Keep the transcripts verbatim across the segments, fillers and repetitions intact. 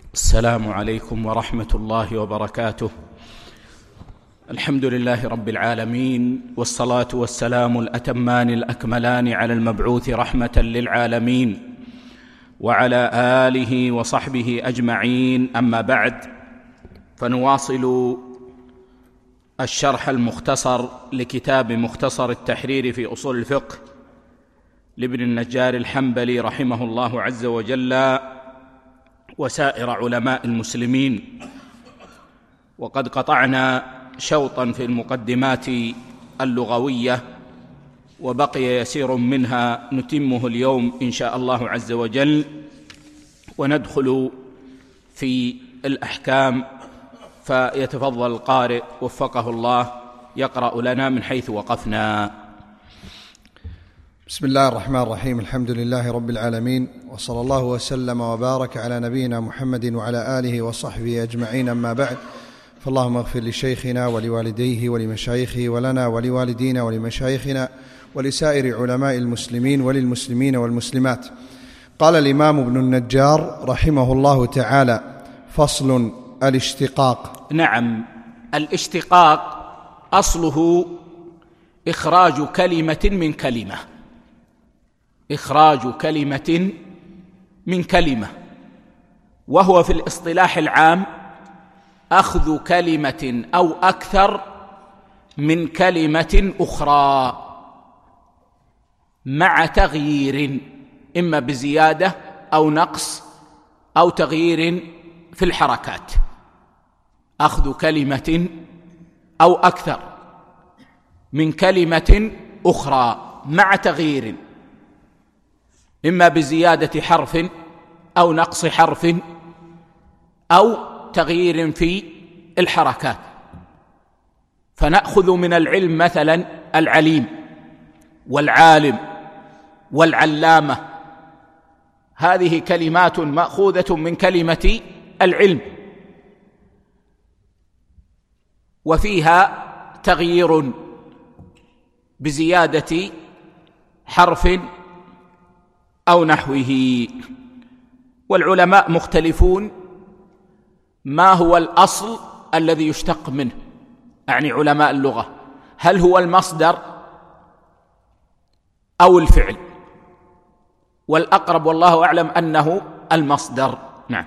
السلام عليكم ورحمة الله وبركاته. الحمد لله رب العالمين، والصلاة والسلام الأتمان الأكملان على المبعوث رحمة للعالمين وعلى آله وصحبه أجمعين. أما بعد، فنواصل الشرح المختصر لكتاب مختصر التحرير في أصول الفقه لابن النجار الحنبلي رحمه الله عز وجل وسائر علماء المسلمين. وقد قطعنا شوطا في المقدمات اللغوية وبقي يسير منها نتمه اليوم إن شاء الله عز وجل، وندخل في الأحكام. فيتفضل القارئ وفقه الله يقرأ لنا من حيث وقفنا. بسم الله الرحمن الرحيم. الحمد لله رب العالمين، وصلى الله وسلم وبارك على نبينا محمد وعلى آله وصحبه أجمعين. أما بعد، فاللهم اغفر لشيخنا ولوالديه ولمشايخه ولنا ولوالدينا ولمشايخنا ولسائر علماء المسلمين وللمسلمين والمسلمات. قال الإمام ابن النجار رحمه الله تعالى: فصل: الاشتقاق. نعم، الاشتقاق أصله إخراج كلمة من كلمة، إخراج كلمة من كلمة، وهو في الاصطلاح العام أخذ كلمة أو أكثر من كلمة أخرى مع تغيير، إما بزيادة أو نقص أو تغيير في الحركات. أخذ كلمة أو أكثر من كلمة أخرى مع تغيير، إما بزيادة حرف أو نقص حرف أو تغيير في الحركات. فنأخذ من العلم مثلا العليم والعالم والعلامة، هذه كلمات مأخوذة من كلمة العلم، وفيها تغيير بزيادة حرف أو نحوه. والعلماء مختلفون ما هو الأصل الذي يشتق منه، يعني علماء اللغة، هل هو المصدر أو الفعل؟ والأقرب والله أعلم أنه المصدر. نعم.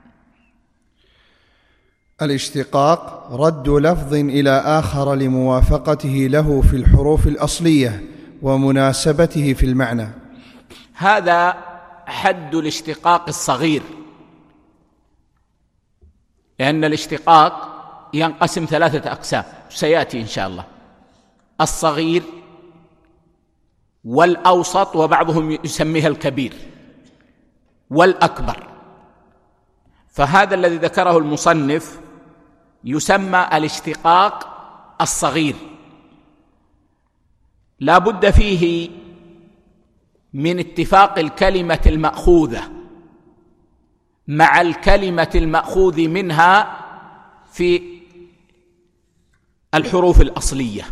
الاشتقاق رد لفظ إلى آخر لموافقته له في الحروف الأصلية ومناسبته في المعنى. هذا حد الاشتقاق الصغير، لأن الاشتقاق ينقسم ثلاثة أقسام سيأتي إن شاء الله: الصغير والأوسط، وبعضهم يسميها الكبير، والأكبر. فهذا الذي ذكره المصنف يسمى الاشتقاق الصغير، لا بد فيه من اتفاق الكلمة المأخوذة مع الكلمة المأخوذ منها في الحروف الأصلية،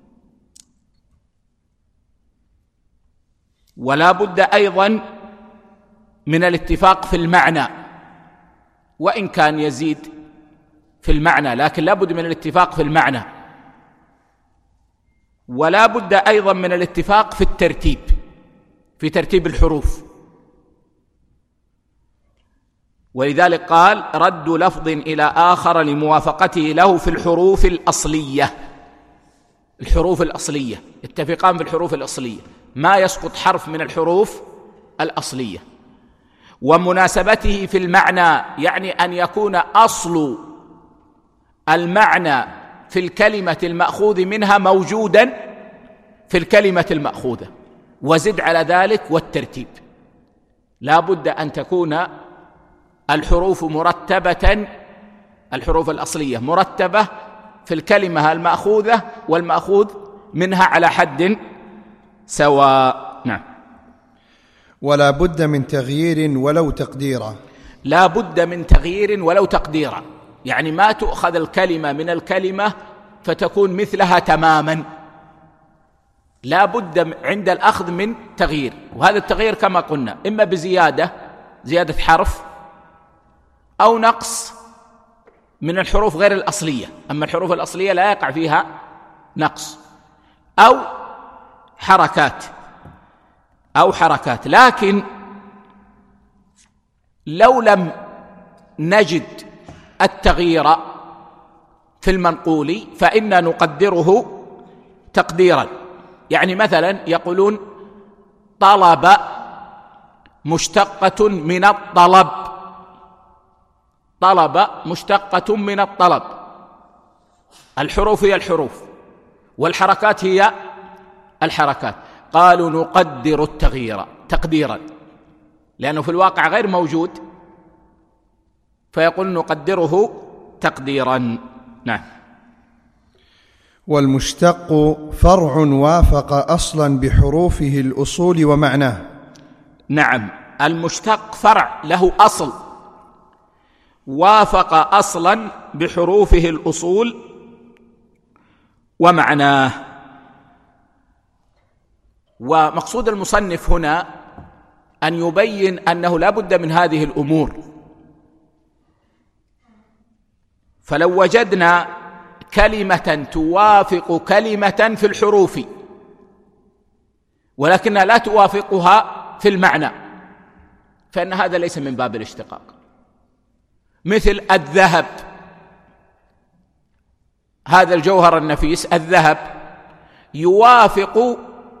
ولا بد أيضا من الاتفاق في المعنى، وإن كان يزيد في المعنى لكن لا بد من الاتفاق في المعنى، ولا بد أيضا من الاتفاق في الترتيب، في ترتيب الحروف. ولذلك قال: رد لفظ إلى آخر لموافقته له في الحروف الأصلية. الحروف الأصلية اتفقان في الحروف الأصلية، ما يسقط حرف من الحروف الأصلية. ومناسبته في المعنى، يعني أن يكون أصل المعنى في الكلمة المأخوذ منها موجودا في الكلمة المأخوذة، وزد على ذلك والترتيب. لا بد أن تكون الحروف مرتبة، الحروف الأصلية مرتبة في الكلمة المأخوذة والمأخوذ منها على حد سواء. نعم. ولا بد من تغيير ولو تقديرا. لا بد من تغيير ولو تقديرا، يعني ما تؤخذ الكلمة من الكلمة فتكون مثلها تماما، لا بد عند الأخذ من تغيير. وهذا التغيير كما قلنا إما بزيادة، زيادة حرف أو نقص من الحروف غير الأصلية، أما الحروف الأصلية لا يقع فيها نقص، أو حركات أو حركات لكن لو لم نجد التغيير في المنقول فإنا نقدره تقديرا. يعني مثلا يقولون طلب مشتقة من الطلب، طلب مشتقة من الطلب، الحروف هي الحروف والحركات هي الحركات، قالوا نقدر التغيير تقديرا لأنه في الواقع غير موجود، فيقول نقدره تقديرا. نعم. والمشتق فرع وافق أصلا بحروفه الأصول ومعناه. نعم، المشتق فرع له أصل وافق أصلا بحروفه الأصول ومعناه. ومقصود المصنف هنا أن يبين أنه لا بد من هذه الأمور، فلو وجدنا كلمة توافق كلمة في الحروف ولكنها لا توافقها في المعنى فإن هذا ليس من باب الاشتقاق. مثل الذهب، هذا الجوهر النفيس الذهب يوافق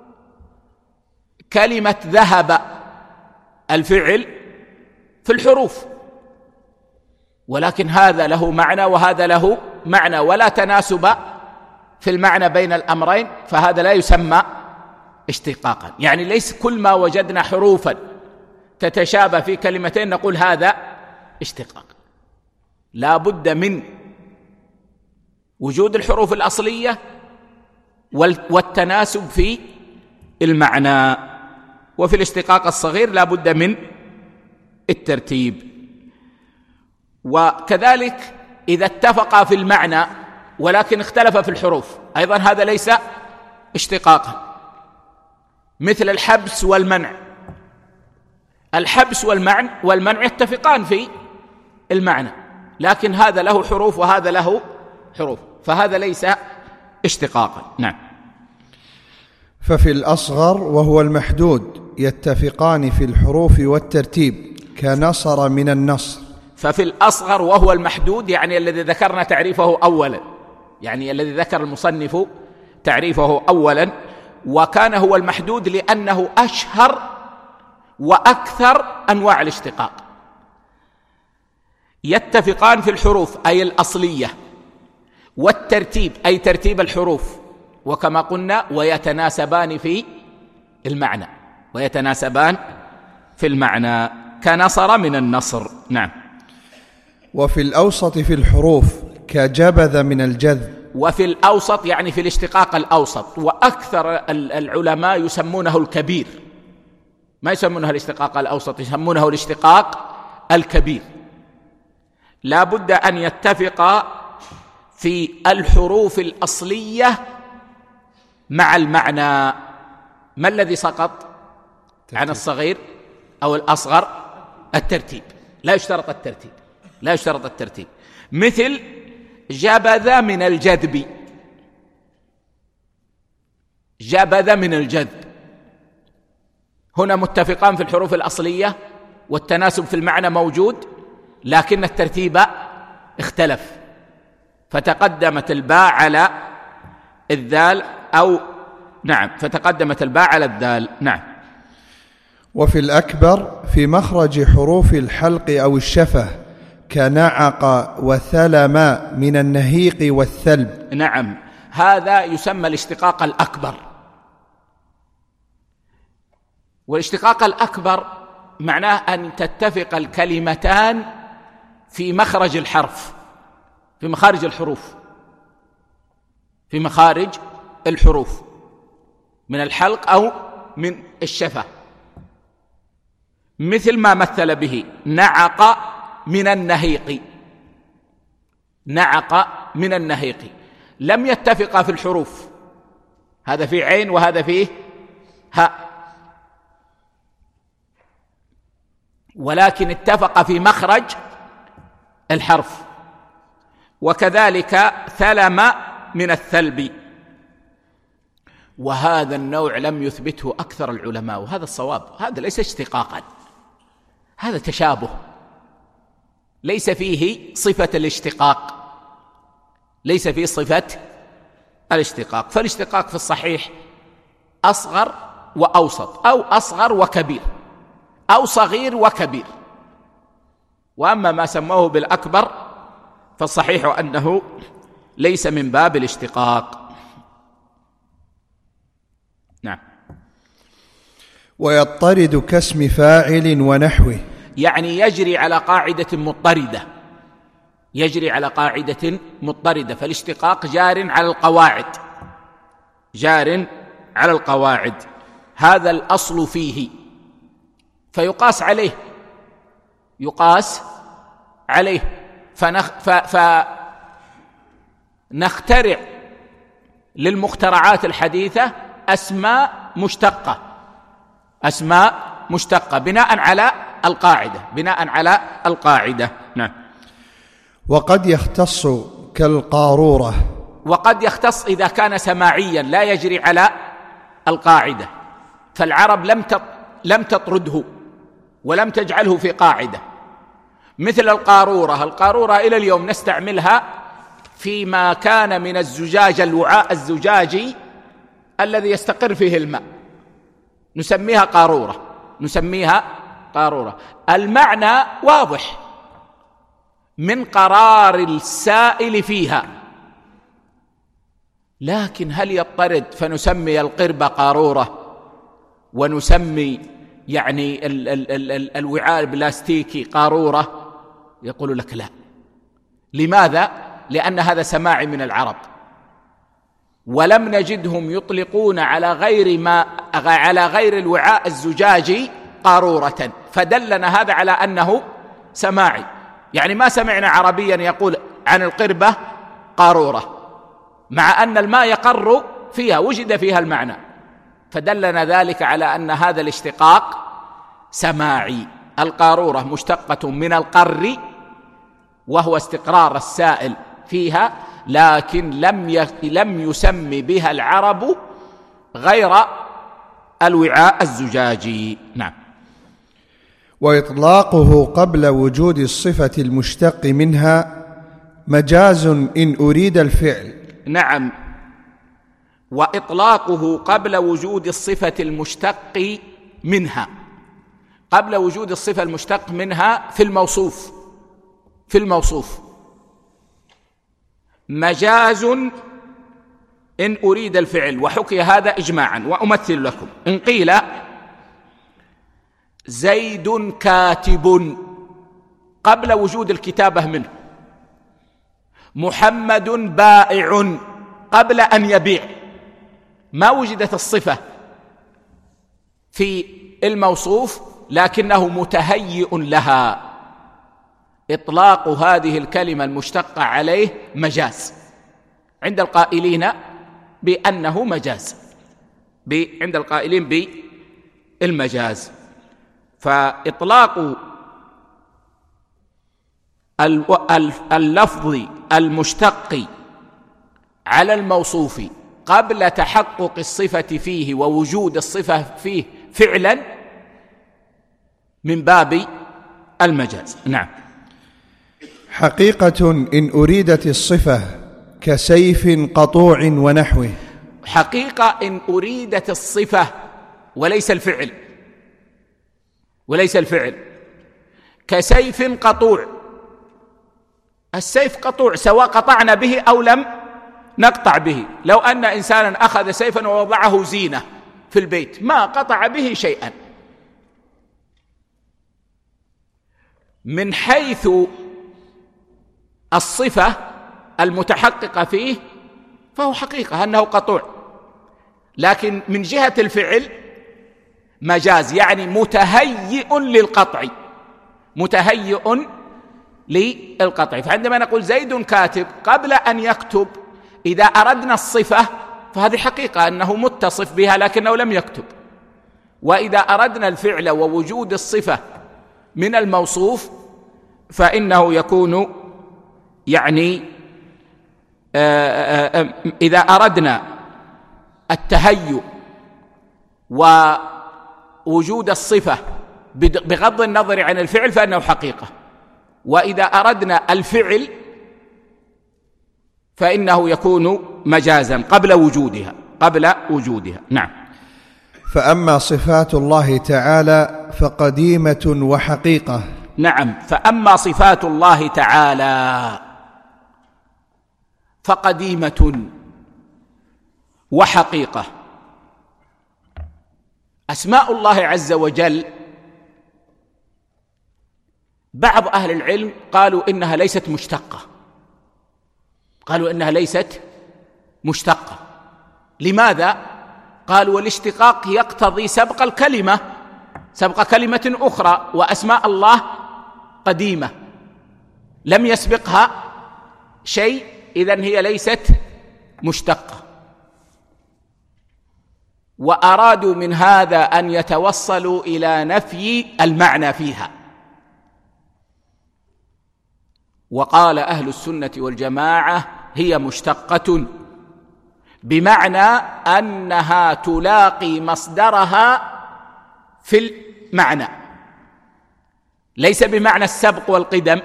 كلمة ذهب الفعل في الحروف، ولكن هذا له معنى وهذا له معنى ولا تناسب في المعنى بين الأمرين، فهذا لا يسمى اشتقاقا. يعني ليس كل ما وجدنا حروفا تتشابه في كلمتين نقول هذا اشتقاق، لا بد من وجود الحروف الأصلية والتناسب في المعنى. وفي الاشتقاق الصغير لا بد من الترتيب. وكذلك إذا اتفقا في المعنى ولكن اختلف في الحروف أيضا هذا ليس اشتقاقا، مثل الحبس والمنع. الحبس والمنع والمنع يتفقان في المعنى لكن هذا له حروف وهذا له حروف، فهذا ليس اشتقاقا. نعم. ففي الأصغر وهو المحدود يتفقان في الحروف والترتيب كنصر من النصر. ففي الأصغر وهو المحدود يعني الذي ذكرنا تعريفه أولا، يعني الذي ذكر المصنف تعريفه أولا، وكان هو المحدود لأنه أشهر وأكثر أنواع الاشتقاق. يتفقان في الحروف أي الأصلية، والترتيب أي ترتيب الحروف، وكما قلنا ويتناسبان في المعنى، ويتناسبان في المعنى كنصر من النصر. نعم. وفي الأوسط في الحروف كجبذ من الجذب. وفي الأوسط يعني في الاشتقاق الأوسط، وأكثر العلماء يسمونه الكبير، ما يسمونه الاشتقاق الأوسط، يسمونه الاشتقاق الكبير. لا بد أن يتفق في الحروف الأصلية مع المعنى. ما الذي سقط عن الصغير أو الأصغر؟ الترتيب، لا يشترط الترتيب، لا يشترط الترتيب. مثل جبذ من الجذب، جبذ من الجذب، هنا متفقان في الحروف الأصلية والتناسب في المعنى موجود، لكن الترتيب اختلف، فتقدمت الباء على الذال، أو نعم فتقدمت الباء على الذال. نعم. وفي الأكبر في مخرج حروف الحلق أو الشفة كنعق وثلم من النهيق والثلب. نعم، هذا يسمى الاشتقاق الأكبر. والاشتقاق الأكبر معناه أن تتفق الكلمتان في مخرج الحرف، في مخارج الحروف، في مخارج الحروف من الحلق أو من الشفة، مثل ما مثل به نعق من النهيق. نعق من النهيق لم يتفقا في الحروف، هذا فيه عين وهذا فيه هاء، ولكن اتفق في مخرج الحرف. وكذلك ثلم من الثلب، وهذا النوع لم يثبته أكثر العلماء، وهذا الصواب. هذا ليس اشتقاقا، هذا تشابه، ليس فيه صفة الاشتقاق، ليس فيه صفة الاشتقاق. فالاشتقاق في الصحيح أصغر وأوسط، أو أصغر وكبير، أو صغير وكبير. وأما ما سموه بالأكبر فالصحيح أنه ليس من باب الاشتقاق. نعم. ويضطرد كاسم فاعل ونحوه، يعني يجري على قاعدة مضطردة، يجري على قاعدة مضطردة. فالاشتقاق جار على القواعد، جار على القواعد، هذا الأصل فيه، فيقاس عليه، يقاس عليه. فنخ ف... فنخترع للمخترعات الحديثة أسماء مشتقة، أسماء مشتقة بناء على القاعدة، بناء على القاعدة. نعم. وقد يختص كالقارورة، وقد يختص إذا كان سماعيا لا يجري على القاعدة، فالعرب لم لم تطرده ولم تجعله في قاعدة، مثل القارورة. القارورة إلى اليوم نستعملها فيما كان من الزجاج، الوعاء الزجاجي الذي يستقر فيه الماء، نسميها قارورة، نسميها قارورة. المعنى واضح، من قرار السائل فيها، لكن هل يضطرد فنسمي القربة قارورة ونسمي يعني ال ال ال ال الوعاء البلاستيكي قارورة؟ يقول لك لا. لماذا؟ لأن هذا سماعي من العرب، ولم نجدهم يطلقون على غير ما على غير الوعاء الزجاجي قارورة، فدلنا هذا على أنه سماعي. يعني ما سمعنا عربيا يقول عن القربة قارورة، مع أن الماء يقر فيها، وجد فيها المعنى، فدلنا ذلك على أن هذا الاشتقاق سماعي. القارورة مشتقة من القر، وهو استقرار السائل فيها، لكن لم لم يسم بها العرب غير الوعاء الزجاجي. نعم. وإطلاقه قبل وجود الصفة المشتق منها مجاز إن أريد الفعل. نعم. وإطلاقه قبل وجود الصفة المشتق منها، قبل وجود الصفة المشتق منها في الموصوف، في الموصوف مجاز إن أريد الفعل. وحكي هذا إجماعا، وأمثل لكم. إن قيل زيد كاتب قبل وجود الكتابة منه، محمد بائع قبل أن يبيع، ما وجدت الصفة في الموصوف لكنه متهيئ لها، إطلاق هذه الكلمة المشتقة عليه مجاز عند القائلين بأنه مجاز، عند القائلين بالمجاز. فإطلاق اللفظ المشتق على الموصوف قبل تحقق الصفة فيه ووجود الصفة فيه فعلا من باب المجاز. نعم. حقيقة إن أريدت الصفة كسيف قطوع ونحوه. حقيقة إن أريدت الصفة وليس الفعل، وليس الفعل، كسيف قطوع. السيف قطوع سواء قطعنا به أو لم نقطع به. لو أن إنسانا أخذ سيفا ووضعه زينة في البيت ما قطع به شيئا. من حيث الصفة المتحققة فيه فهو حقيقة أنه قطوع، لكن من جهة الفعل مجاز، يعني متهيئ للقطع، متهيئ للقطع. فعندما نقول زيد كاتب قبل أن يكتب، إذا أردنا الصفة فهذه حقيقة أنه متصف بها لكنه لم يكتب. وإذا أردنا الفعل ووجود الصفة من الموصوف فإنه يكون يعني إذا أردنا التهيؤ ووجود الصفة بغض النظر عن الفعل فإنه حقيقة، وإذا أردنا الفعل فإنه يكون مجازا قبل وجودها قبل وجودها. نعم. فأما صفات الله تعالى فقديمة وحقيقة. نعم، فأما صفات الله تعالى فقديمة وحقيقة. أسماء الله عز وجل بعض أهل العلم قالوا إنها ليست مشتقة، قالوا إنها ليست مشتقة. لماذا؟ قالوا والاشتقاق يقتضي سبق الكلمة، سبق كلمة أخرى، وأسماء الله قديمة لم يسبقها شيء، إذن هي ليست مشتقة. وأرادوا من هذا أن يتوصلوا إلى نفي المعنى فيها. وقال أهل السنة والجماعة هي مشتقة، بمعنى أنها تلاقي مصدرها في المعنى، ليس بمعنى السبق والقدم،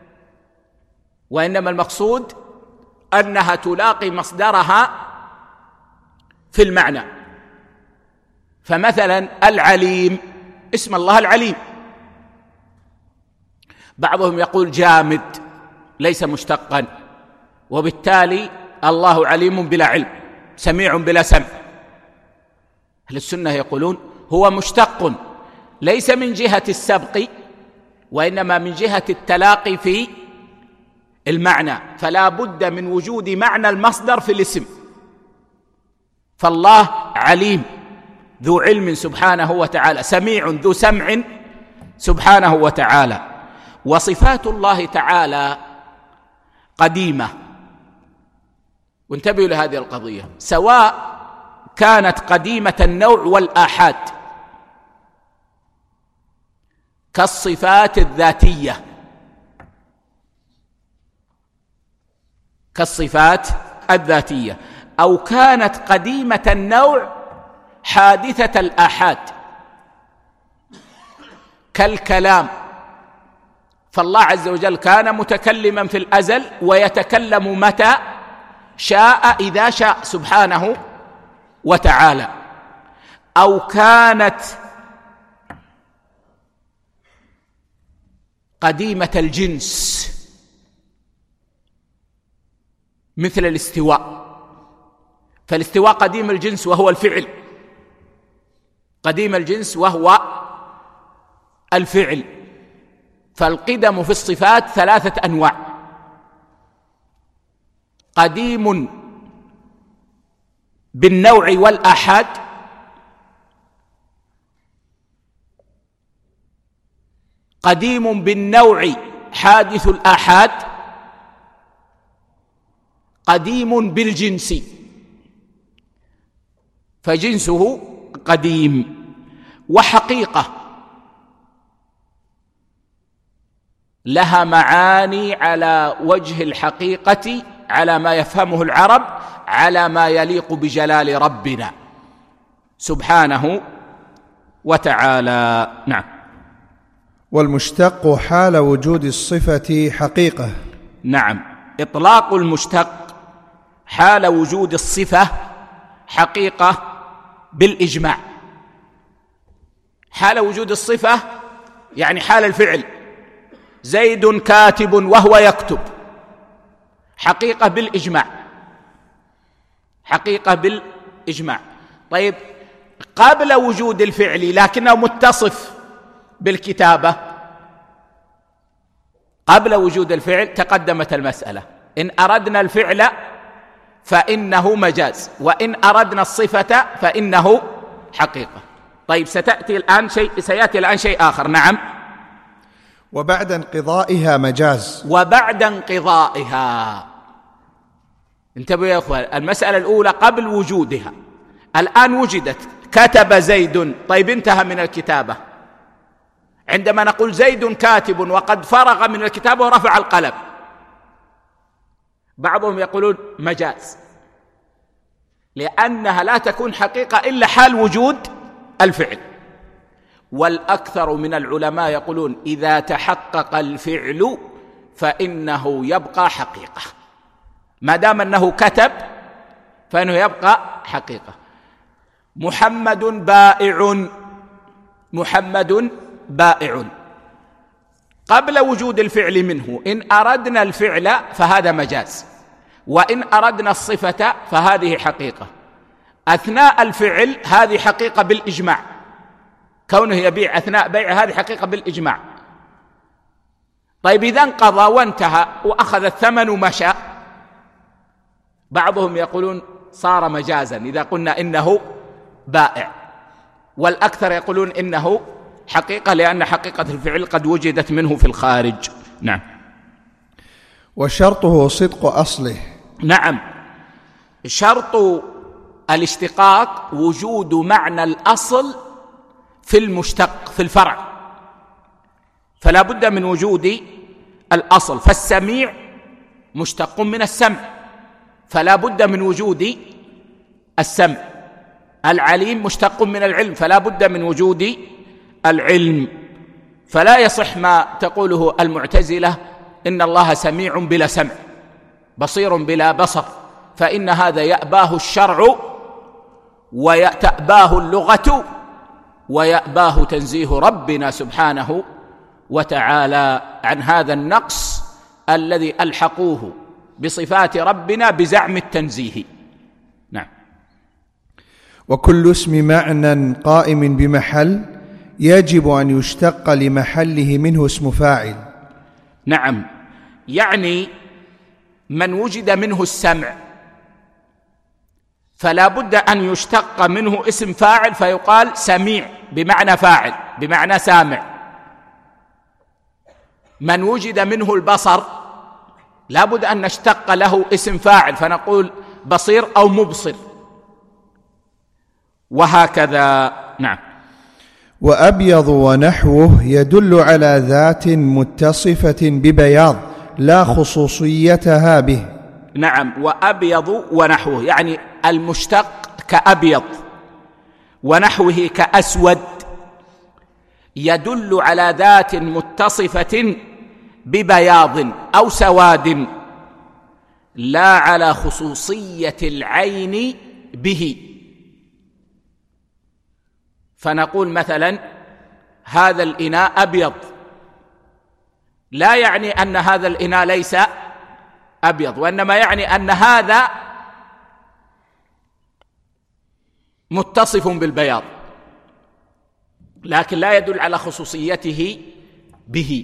وإنما المقصود أنها تلاقي مصدرها في المعنى. فمثلا العليم، اسم الله العليم، بعضهم يقول جامد ليس مشتقا، وبالتالي الله عليم بلا علم، سميع بلا سمع. أهل السنة يقولون هو مشتق ليس من جهة السبق، وإنما من جهة التلاقي في المعنى، فلا بد من وجود معنى المصدر في الاسم. فالله عليم ذو علم سبحانه وتعالى، سميع ذو سمع سبحانه وتعالى. وصفات الله تعالى قديمة، وانتبهوا لهذه القضية، سواء كانت قديمة النوع والآحاد كالصفات الذاتية، كالصفات الذاتية، أو كانت قديمة النوع حادثة الآحاد كالكلام. فالله عز وجل كان متكلما في الأزل ويتكلم متى شاء إذا شاء سبحانه وتعالى. أو كانت قديمة الجنس مثل الاستواء، فالاستواء قديم الجنس وهو الفعل، قديم الجنس وهو الفعل. فالقدم في الصفات ثلاثة أنواع: قديم بالنوع والآحاد، قديم بالنوع حادث الآحاد، قديم بالجنس، فجنسه قديم. وحقيقة لها معاني على وجه الحقيقة، على ما يفهمه العرب، على ما يليق بجلال ربنا سبحانه وتعالى. نعم. والمشتق حال وجود الصفة حقيقة. نعم، إطلاق المشتق حال وجود الصفة حقيقة بالإجماع. حال وجود الصفة يعني حال الفعل، زيد كاتب وهو يكتب، حقيقة بالإجماع، حقيقة بالإجماع. طيب، قبل وجود الفعل لكنه متصف بالكتابة، قبل وجود الفعل تقدمت المسألة، إن أردنا الفعل فإنه مجاز، وإن أردنا الصفة فإنه حقيقة. طيب، ستأتي الآن شيء سيأتي الآن شيء آخر. نعم. وبعد انقضائها مجاز. وبعد انقضائها، انتبهوا يا أخوان، المسألة الأولى قبل وجودها، الآن وجدت، كتب زيد، طيب انتهى من الكتابة. عندما نقول زيد كاتب وقد فرغ من الكتابة ورفع القلم، بعضهم يقولون مجاز، لأنها لا تكون حقيقة إلا حال وجود الفعل. والأكثر من العلماء يقولون إذا تحقق الفعل فإنه يبقى حقيقة، ما دام أنه كتب فإنه يبقى حقيقة. محمد بائع، محمد بائع قبل وجود الفعل منه، إن أردنا الفعل فهذا مجاز، وإن أردنا الصفة فهذه حقيقة. أثناء الفعل هذه حقيقة بالإجماع، كونه يبيع أثناء بيع هذه حقيقة بالإجماع. طيب إذا انقضى وانتهى وأخذ الثمن ومشى، بعضهم يقولون صار مجازا إذا قلنا إنه بائع، والأكثر يقولون إنه حقيقة، لأن حقيقة الفعل قد وجدت منه في الخارج. نعم. وشرطه صدق أصله. نعم، شرط الاشتقاق وجود معنى الأصل في المشتق في الفرع، فلا بد من وجود الأصل. فالسميع مشتق من السمع، فلا بد من وجود السمع. العليم مشتق من العلم، فلا بد من وجود العلم. فلا يصح ما تقوله المعتزلة إن الله سميع بلا سمع، بصير بلا بصر، فإن هذا يأباه الشرع ويأباه اللغة ويأباه تنزيه ربنا سبحانه وتعالى عن هذا النقص الذي ألحقوه بصفات ربنا بزعم التنزيه. نعم. وكل اسم معنى قائم بمحل يجب أن يشتق لمحله منه اسم فاعل. نعم، يعني من وجد منه السمع فلا بد أن يشتق منه اسم فاعل فيقال سميع بمعنى فاعل بمعنى سامع. من وجد منه البصر لا بد أن نشتق له اسم فاعل فنقول بصير أو مبصر، وهكذا. نعم. وأبيض ونحوه يدل على ذات متصفة ببياض لا خصوصيتها به. نعم، وأبيض ونحوه يعني المشتق كأبيض ونحوه كأسود، يدل على ذات متصفة ببياض أو سواد لا على خصوصية العين به. فنقول مثلا هذا الإناء أبيض، لا يعني أن هذا الإناء ليس أبيض، وإنما يعني أن هذا متصف بالبياض، لكن لا يدل على خصوصيته به.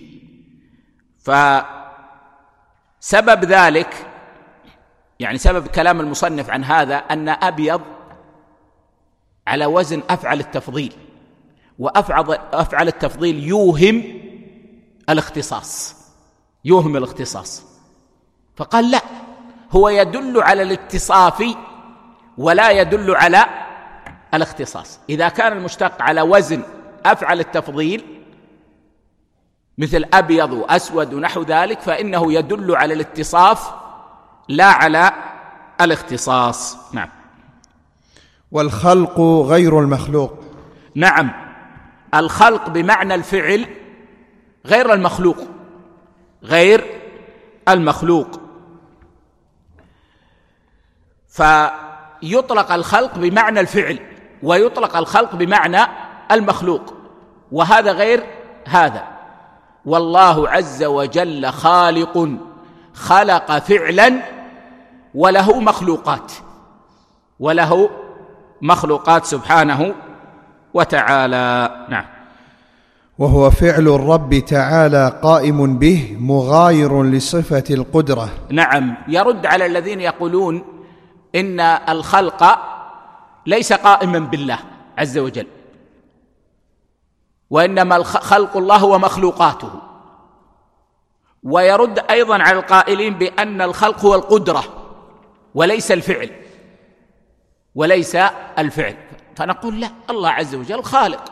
فسبب ذلك يعني سبب كلام المصنف عن هذا أن أبيض على وزن أفعل التفضيل، وأفعل التفضيل يوهم الاختصاص يوهم الاختصاص فقال لا، هو يدل على الاتصاف ولا يدل على الاختصاص. إذا كان المشتق على وزن أفعل التفضيل مثل أبيض وأسود ونحو ذلك فإنه يدل على الاتصاف لا على الاختصاص. نعم. والخلق غير المخلوق. نعم، الخلق بمعنى الفعل غير المخلوق غير المخلوق فيطلق الخلق بمعنى الفعل ويطلق الخلق بمعنى المخلوق، وهذا غير هذا. والله عز وجل خالق خلق فعلا وله مخلوقات وله مخلوقات سبحانه وتعالى. نعم. وهو فعل الرب تعالى قائم به مغاير لصفة القدرة. نعم، يرد على الذين يقولون إن الخلق ليس قائما بالله عز وجل، وإنما خلق الله هو مخلوقاته. ويرد أيضا على القائلين بأن الخلق هو القدرة وليس الفعل وليس الفعل فنقول لا، الله عز وجل خالق،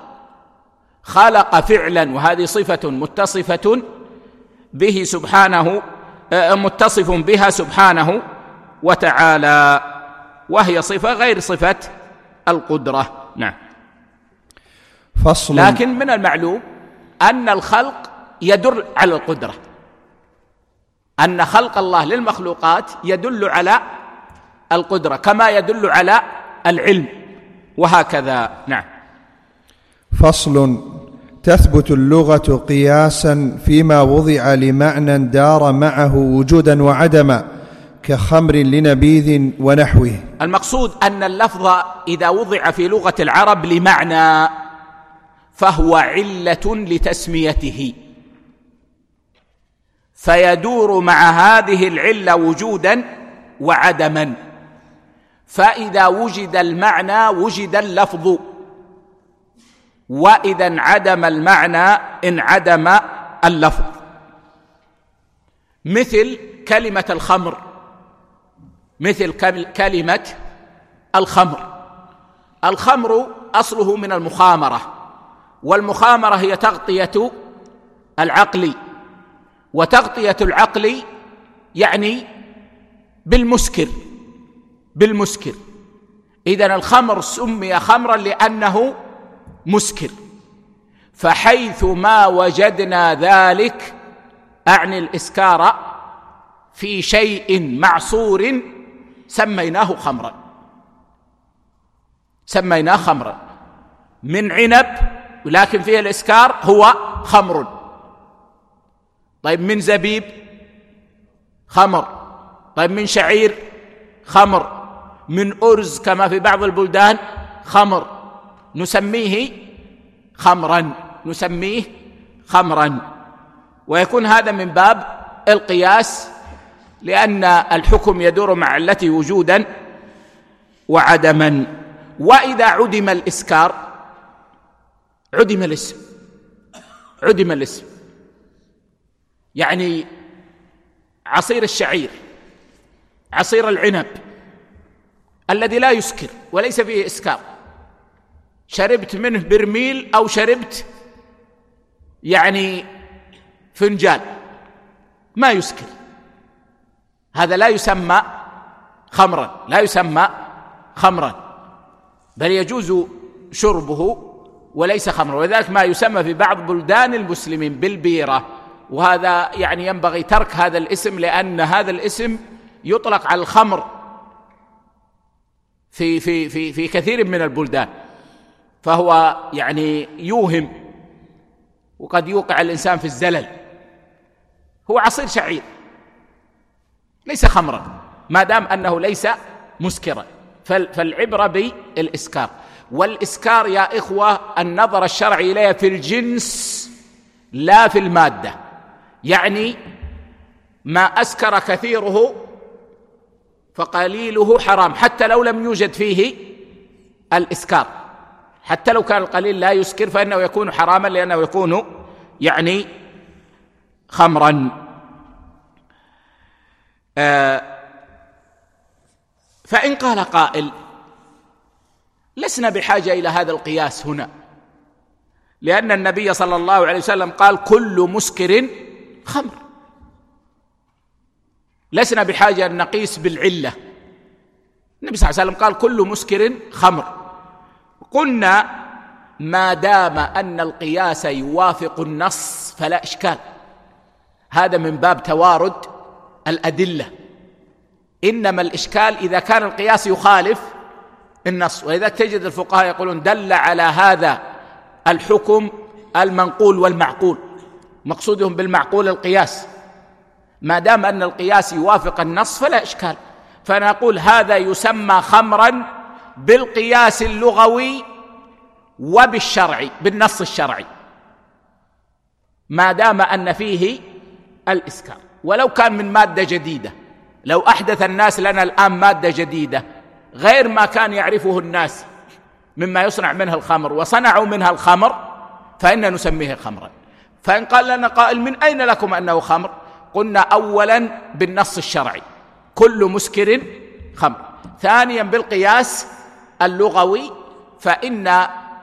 خلق فعلا، وهذه صفة متصفة به سبحانه متصف بها سبحانه وتعالى، وهي صفة غير صفة القدرة. نعم. فصل. لكن من المعلوم أن الخلق يدل على القدرة، أن خلق الله للمخلوقات يدل على القدرة كما يدل على العلم، وهكذا. نعم. فصل. تثبت اللغة قياسا فيما وضع لمعنى دار معه وجودا وعدما كخمر لنبيذ ونحوه. المقصود أن اللفظ إذا وضع في لغة العرب لمعنى فهو علة لتسميته، فيدور مع هذه العلة وجودا وعدما، فإذا وجد المعنى وجد اللفظ، وإذا انعدم المعنى انعدم اللفظ. مثل كلمة الخمر، مثل كلمة الخمر. الخمر أصله من المخامرة، والمخامرة هي تغطية العقل، وتغطية العقل يعني بالمسكر، بالمسكر. إذن الخمر سمي خمرا لأنه مسكر. فحيث ما وجدنا ذلك، أعني الإسكار، في شيء معصور سميناه خمرا، سميناه خمرا. من عنب ولكن فيه الإسكار هو خمر. طيب من زبيب خمر، طيب من شعير خمر، من أرز كما في بعض البلدان خمر، نسميه خمرا، نسميه خمرا. ويكون هذا من باب القياس، لأن الحكم يدور مع علته وجودا وعدما. وإذا عدم الإسكار عدم الاسم، عدم الاسم. يعني عصير الشعير، عصير العنب الذي لا يسكر وليس فيه إسكار، شربت منه برميل أو شربت يعني فنجان، ما يسكر، هذا لا يسمى خمرا، لا يسمى خمرا، بل يجوز شربه وليس خمرا. ولذلك ما يسمى في بعض بلدان المسلمين بالبيرة، وهذا يعني ينبغي ترك هذا الاسم، لأن هذا الاسم يطلق على الخمر في في في في كثير من البلدان، فهو يعني يوهم وقد يوقع الإنسان في الزلل. هو عصير شعير ليس خمرا ما دام أنه ليس مسكرا، فالعبرة بالإسكار. والإسكار يا إخوة النظر الشرعي إليه في الجنس لا في المادة، يعني ما أسكر كثيره فقليله حرام، حتى لو لم يوجد فيه الإسكار، حتى لو كان القليل لا يسكر فإنه يكون حراما، لأنه يكون يعني خمرا. آه فإن قال قائل لسنا بحاجة إلى هذا القياس هنا، لأن النبي صلى الله عليه وسلم قال كل مسكر خمر، لسنا بحاجة أن نقيس بالعلة. النبي صلى الله عليه وسلم قال كل مسكر خمر. قلنا ما دام أن القياس يوافق النص فلا إشكال، هذا من باب توارد الأدلة. إنما الإشكال إذا كان القياس يخالف النص، وإذا تجد الفقهاء يقولون دل على هذا الحكم المنقول والمعقول، مقصودهم بالمعقول القياس. ما دام أن القياس يوافق النص فلا إشكال، فنقول هذا يسمى خمرا بالقياس اللغوي وبالشرعي، بالنص الشرعي، ما دام أن فيه الإسكار. ولو كان من مادة جديدة، لو أحدث الناس لنا الآن مادة جديدة غير ما كان يعرفه الناس مما يصنع منها الخمر وصنعوا منها الخمر، فإن نسميه خمرا. فإن قال لنا قائل من أين لكم أنه خمر؟ قلنا أولا بالنص الشرعي كل مسكر خمر، ثانيا بالقياس اللغوي فإن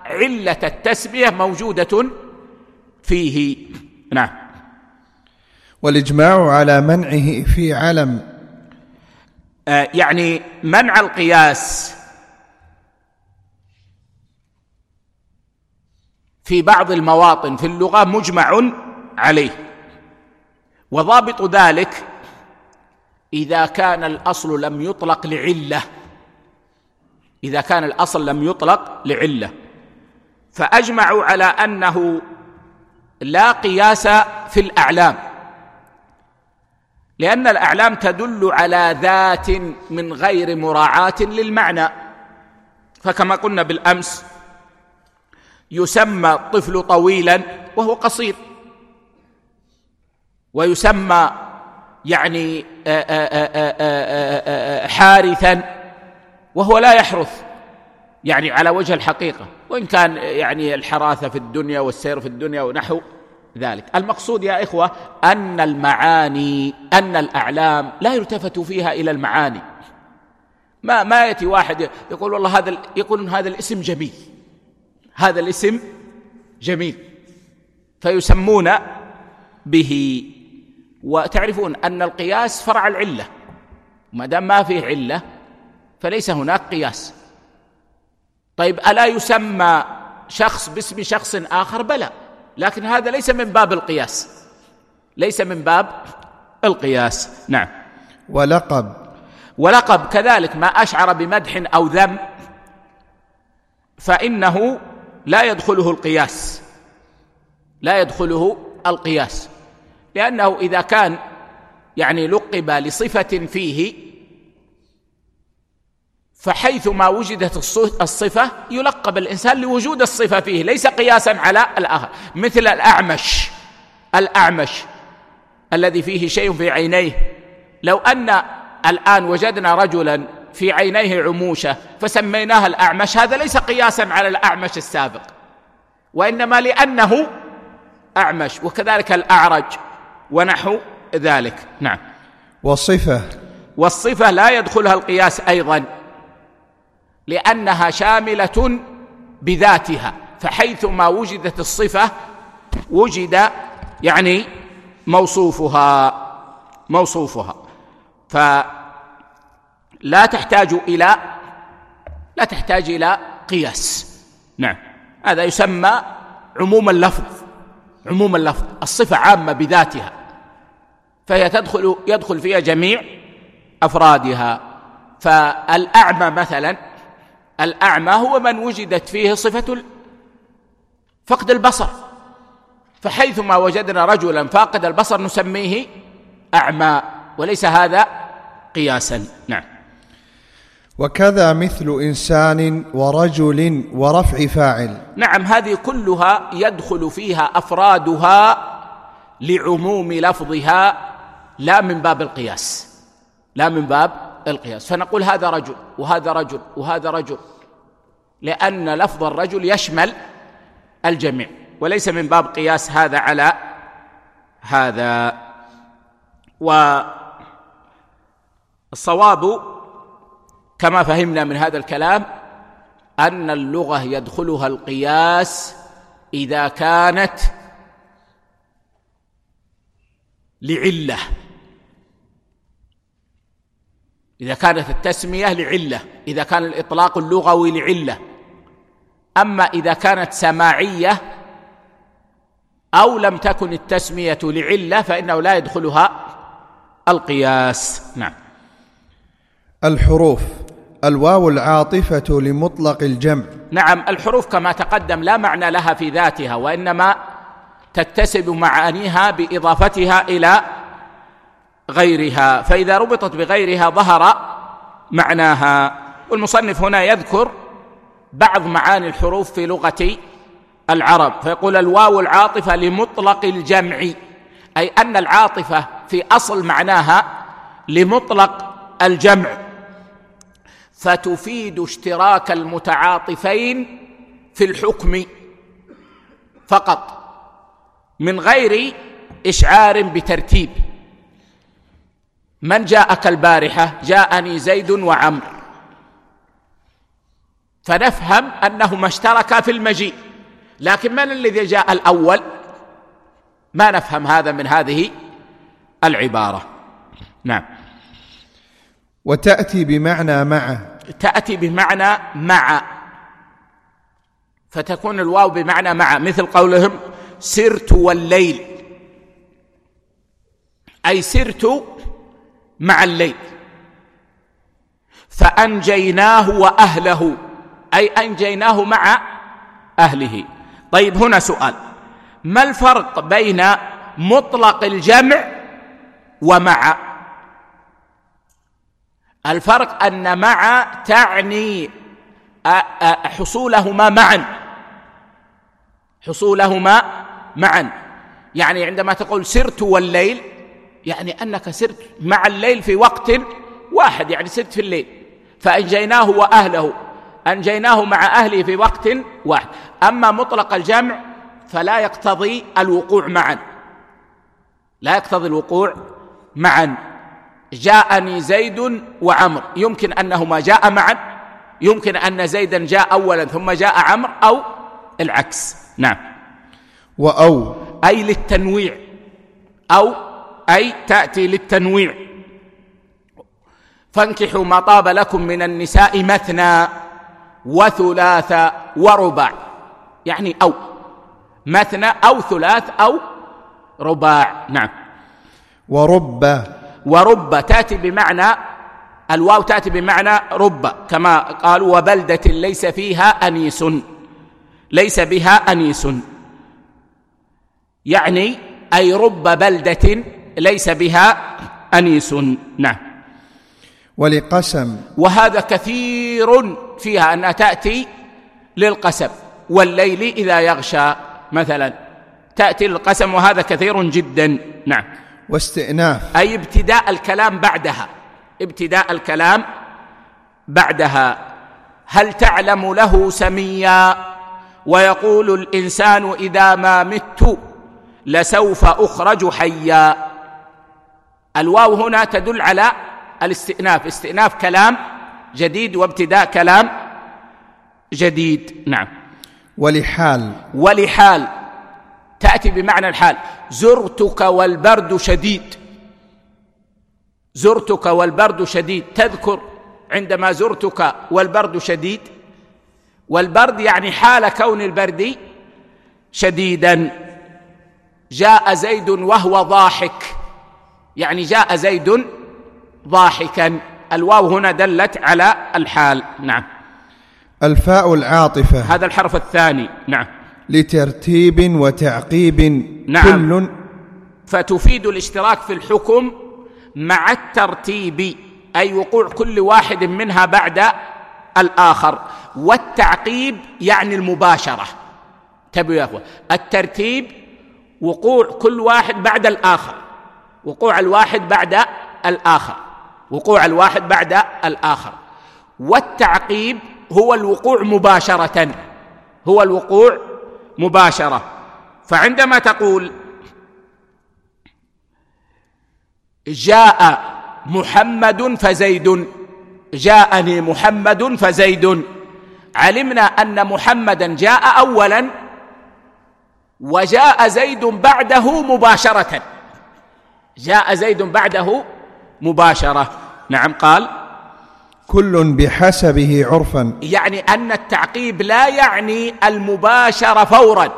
علة التسمية موجودة فيه. نعم. والإجماع على منعه في علم. آه يعني منع القياس في بعض المواطن في اللغة مجمع عليه، وضابط ذلك إذا كان الأصل لم يطلق لعلة، إذا كان الأصل لم يطلق لعلة. فأجمعوا على أنه لا قياس في الأعلام، لأن الأعلام تدل على ذات من غير مراعاة للمعنى. فكما قلنا بالأمس يسمى الطفل طويلا وهو قصير، ويسمى يعني حارثا وهو لا يحرث يعني على وجه الحقيقة، وإن كان يعني الحراثة في الدنيا والسير في الدنيا ونحو ذلك. المقصود يا إخوة أن المعاني أن الأعلام لا يلتفت فيها إلى المعاني. ما ما يأتي واحد يقول والله هذا يقول هذا الاسم جميل، هذا الاسم جميل فيسمون به. وتعرفون أن القياس فرع العلة، ما دام ما فيه علة فليس هناك قياس. طيب ألا يسمى شخص باسم شخص آخر؟ بلى، لكن هذا ليس من باب القياس، ليس من باب القياس. نعم. ولقب ولقب كذلك ما أشعر بمدح أو ذم فإنه لا يدخله القياس، لا يدخله القياس، لأنه إذا كان يعني لقب لصفة فيه فحيثما وجدت الصفة يلقب الإنسان لوجود الصفة فيه، ليس قياسا على الآخر. مثل الأعمش، الأعمش الذي فيه شيء في عينيه، لو أن الآن وجدنا رجلا في عينيه عموشة فسميناها الأعمش، هذا ليس قياسا على الأعمش السابق، وإنما لأنه أعمش. وكذلك الأعرج ونحو ذلك. نعم. والصفة والصفة لا يدخلها القياس أيضا، لأنها شاملة بذاتها، فحيثما وجدت الصفة وجد يعني موصوفها موصوفها فلا تحتاج إلى لا تحتاج إلى قياس. نعم. هذا يسمى عموم اللفظ، عموم اللفظ، الصفة عامة بذاتها فهي تدخل يدخل فيها جميع أفرادها. فالأعمى مثلا، الأعمى هو من وجدت فيه صفة فقد البصر، فحيثما وجدنا رجلا فاقد البصر نسميه أعمى، وليس هذا قياسا. نعم. وكذا مثل إنسان ورجل ورفع فاعل. نعم، هذه كلها يدخل فيها أفرادها لعموم لفظها، لا من باب القياس، لا من باب القياس. فنقول هذا رجل وهذا رجل وهذا رجل، لأن لفظ الرجل يشمل الجميع، وليس من باب قياس هذا على هذا. والصواب كما فهمنا من هذا الكلام أن اللغة يدخلها القياس إذا كانت لعلة، إذا كانت التسمية لعلة، إذا كان الإطلاق اللغوي لعلة. أما إذا كانت سماعية أو لم تكن التسمية لعلة فإنه لا يدخلها القياس. نعم. الحروف الواو العاطفة لمطلق الجمع. نعم، الحروف كما تقدم لا معنى لها في ذاتها، وإنما تكتسب معانيها بإضافتها إلى غيرها، فإذا ربطت بغيرها ظهر معناها. والمصنف هنا يذكر بعض معاني الحروف في لغة العرب، فيقول الواو العاطفة لمطلق الجمع، أي أن العاطفة في أصل معناها لمطلق الجمع، فتفيد اشتراك المتعاطفين في الحكم فقط من غير إشعار بترتيب. من جاءك البارحة؟ جاءني زيد وعمر، فنفهم أنهما اشتركا في المجيء، لكن من الذي جاء الأول؟ ما نفهم هذا من هذه العبارة. نعم. وتأتي بمعنى مع، تأتي بمعنى مع، فتكون الواو بمعنى مع، مثل قولهم سرت والليل، أي سرت مع الليل. فأنجيناه وأهله، أي أنجيناه مع أهله. طيب هنا سؤال: ما الفرق بين مطلق الجمع ومع؟ الفرق أن مع تعني حصولهما معا، حصولهما معا. يعني عندما تقول سرت والليل يعني أنك سرت مع الليل في وقت واحد، يعني سرت في الليل. فأنجيناه وأهله، أنجيناه مع أهله في وقت واحد. أما مطلق الجمع فلا يقتضي الوقوع معا، لا يقتضي الوقوع معا. جاءني زيد وعمر، يمكن أنهما جاء معا، يمكن أن زيدا جاء أولا ثم جاء عمر، أو العكس. نعم. وأو أي للتنويع، أو أي تأتي للتنويع. فانكحوا ما طاب لكم من النساء مثنى وثلاث ورباع، يعني أو مثنى أو ثلاث أو رباع. نعم. ورب، ورب تأتي بمعنى، الواو تأتي بمعنى رب، كما قالوا وبلدة ليس فيها أنيس، ليس بها أنيس، يعني أي رب بلدة ليس بها أنيس. نعم. ولقسم، وهذا كثير فيها أنها تأتي للقسم، والليل إذا يغشى مثلا تأتي للقسم، وهذا كثير جدا. نعم. واستئناف، أي ابتداء الكلام بعدها، ابتداء الكلام بعدها. هل تعلم له سميا، ويقول الإنسان إذا ما مت لسوف أخرج حيا. الواو هنا تدل على الاستئناف، استئناف كلام جديد وابتداء كلام جديد. نعم. ولحال، ولحال تأتي بمعنى الحال. زرتك والبرد شديد، زرتك والبرد شديد، تذكر عندما زرتك والبرد شديد، والبرد يعني حال كون البرد شديدا. جاء زيد وهو ضاحك، يعني جاء زيد ضاحكا. الواو هنا دلت على الحال. نعم. الفاء العاطفة، هذا الحرف الثاني. نعم. لترتيب وتعقيب. نعم. كل، فتفيد الاشتراك في الحكم مع الترتيب، أي وقوع كل واحد منها بعد الآخر. والتعقيب يعني المباشرة. تبوا يا أخوة، الترتيب وقوع كل واحد بعد الآخر، وقوع الواحد بعد الآخر، وقوع الواحد بعد الآخر. والتعقيب هو الوقوع مباشرة، هو الوقوع مباشرة. فعندما تقول جاء محمد فزيد، جاءني محمد فزيد، علمنا أن محمدا جاء أولا وجاء زيد بعده مباشرة، جاء زيد بعده مباشرة. نعم. قال كل بحسبه عرفا، يعني أن التعقيب لا يعني المباشرة فورا،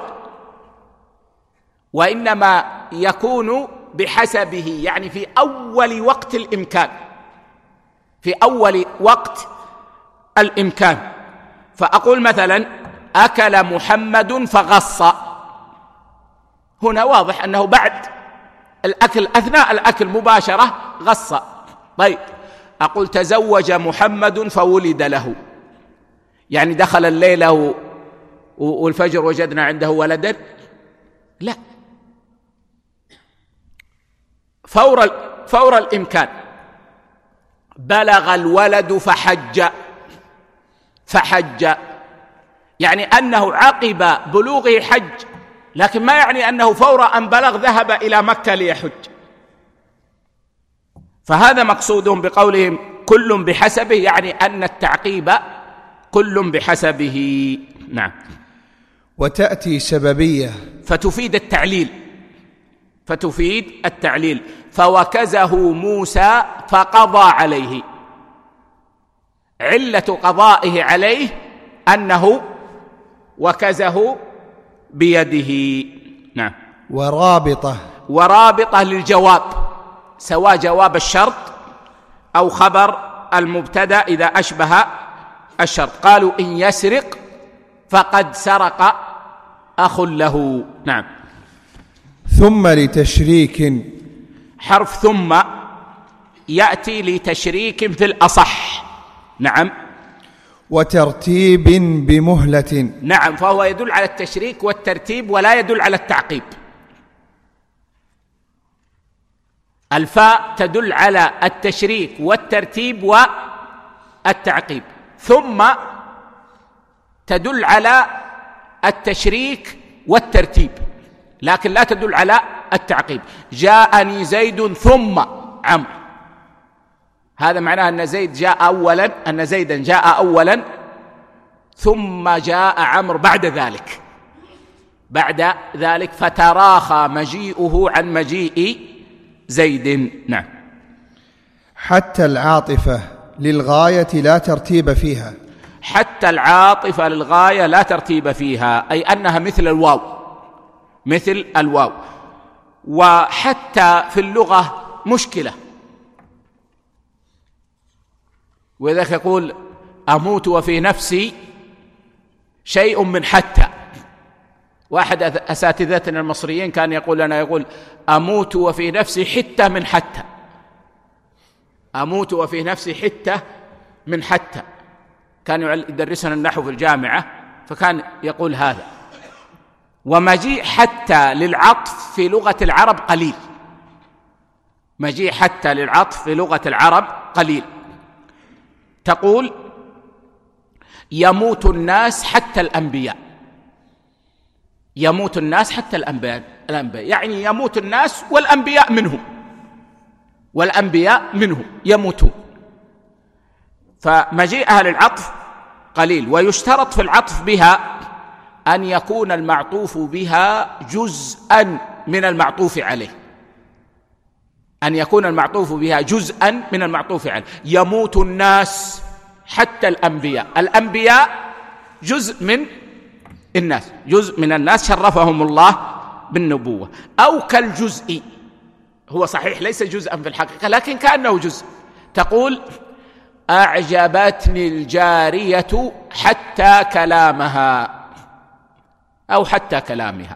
وإنما يكون بحسبه، يعني في أول وقت الإمكان، في أول وقت الإمكان. فأقول مثلا أكل محمد فغص، هنا واضح أنه بعد الأكل، أثناء الأكل مباشرة غص. طيب أقول تزوج محمد فولد له، يعني دخل الليلة والفجر وجدنا عنده ولدا؟ لا، فور فور الإمكان. بلغ الولد فحج، فحج يعني أنه عقب بلوغه حج، لكن ما يعني أنه فور أن بلغ ذهب إلى مكة ليحج. فهذا مقصودهم بقولهم كل بحسبه، يعني أن التعقيب كل بحسبه. نعم. وتأتي سببية، فتفيد التعليل، فتفيد التعليل. فوكزه موسى فقضى عليه، علة قضائه عليه أنه وكزه بيده. نعم. ورابطة، ورابطة للجواب، سواء جواب الشرط أو خبر المبتدأ إذا أشبه الشرط. قالوا إن يسرق فقد سرق أخ له. نعم. ثم لتشريك، حرف ثم يأتي لتشريك في الأصح. نعم. وترتيب بمهلة، نعم، فهو يدل على التشريك والترتيب ولا يدل على التعقيب. الفاء تدل على التشريك والترتيب والتعقيب، ثم تدل على التشريك والترتيب لكن لا تدل على التعقيب. جاءني زيد ثم عمرو، هذا معناه أن زيد جاء أولا، أن زيدا جاء أولا ثم جاء عمرو بعد ذلك بعد ذلك فتراخى مجيئه عن مجيء زيد. نعم. حتى العاطفة للغاية لا ترتيب فيها، حتى العاطفة للغاية لا ترتيب فيها، أي أنها مثل الواو، مثل الواو. وحتى في اللغة مشكلة، وذلك يقول أموت وفي نفسي شيء من حتى. واحد أساتذتنا المصريين كان يقول لنا، يقول أموت وفي نفسي حتة من حتى، أموت وفي نفسي حتة من حتى. كان يدرسنا النحو في الجامعة فكان يقول هذا. ومجيء حتى للعطف في لغة العرب قليل، مجيء حتى للعطف في لغة العرب قليل. تقول يموت الناس حتى الأنبياء، يموت الناس حتى الأنبياء، الأنبياء يعني يموت الناس والأنبياء منهم، والأنبياء منهم يموتون. فمجيئها للعطف قليل. ويشترط في العطف بها أن يكون المعطوف بها جزءا من المعطوف عليه، أن يكون المعطوف بها جزءا من المعطوف عليه. يموت الناس حتى الأنبياء، الأنبياء جزء من الناس، جزء من الناس شرفهم الله بالنبوة. أو كالجزء، هو صحيح ليس جزءا في الحقيقة لكن كأنه جزء. تقول أعجبتني الجارية حتى كلامها، أو حتى كلامها.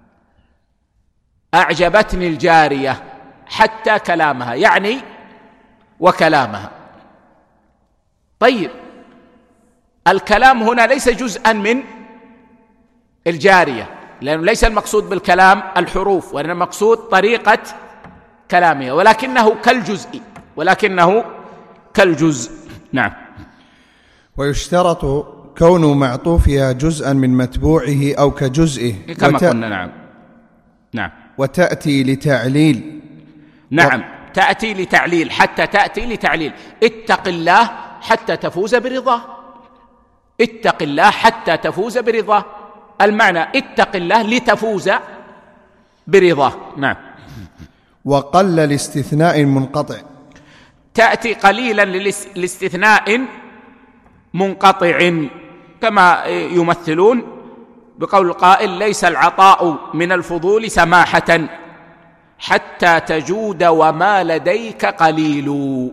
أعجبتني الجارية حتى كلامها يعني وكلامها. طيب الكلام هنا ليس جزءا من الجارية، لأنه ليس المقصود بالكلام الحروف، وإنما المقصود طريقة كلامها، ولكنه كالجزء، ولكنه كالجزء. نعم. ويشترط كون معطوفها جزءا من متبوعه أو كجزئه كما وت... قلنا. نعم. نعم. وتأتي لتعليل. نعم. و... تأتي لتعليل، حتى تأتي لتعليل. اتق الله حتى تفوز برضاه، اتق الله حتى تفوز برضاه، المعنى اتق الله لتفوز برضاه. نعم. وقل لاستثناء منقطع، تأتي قليلا لاستثناء منقطع، كما يمثلون بقول القائل ليس العطاء من الفضول سماحة حتى تجود وما لديك قليل.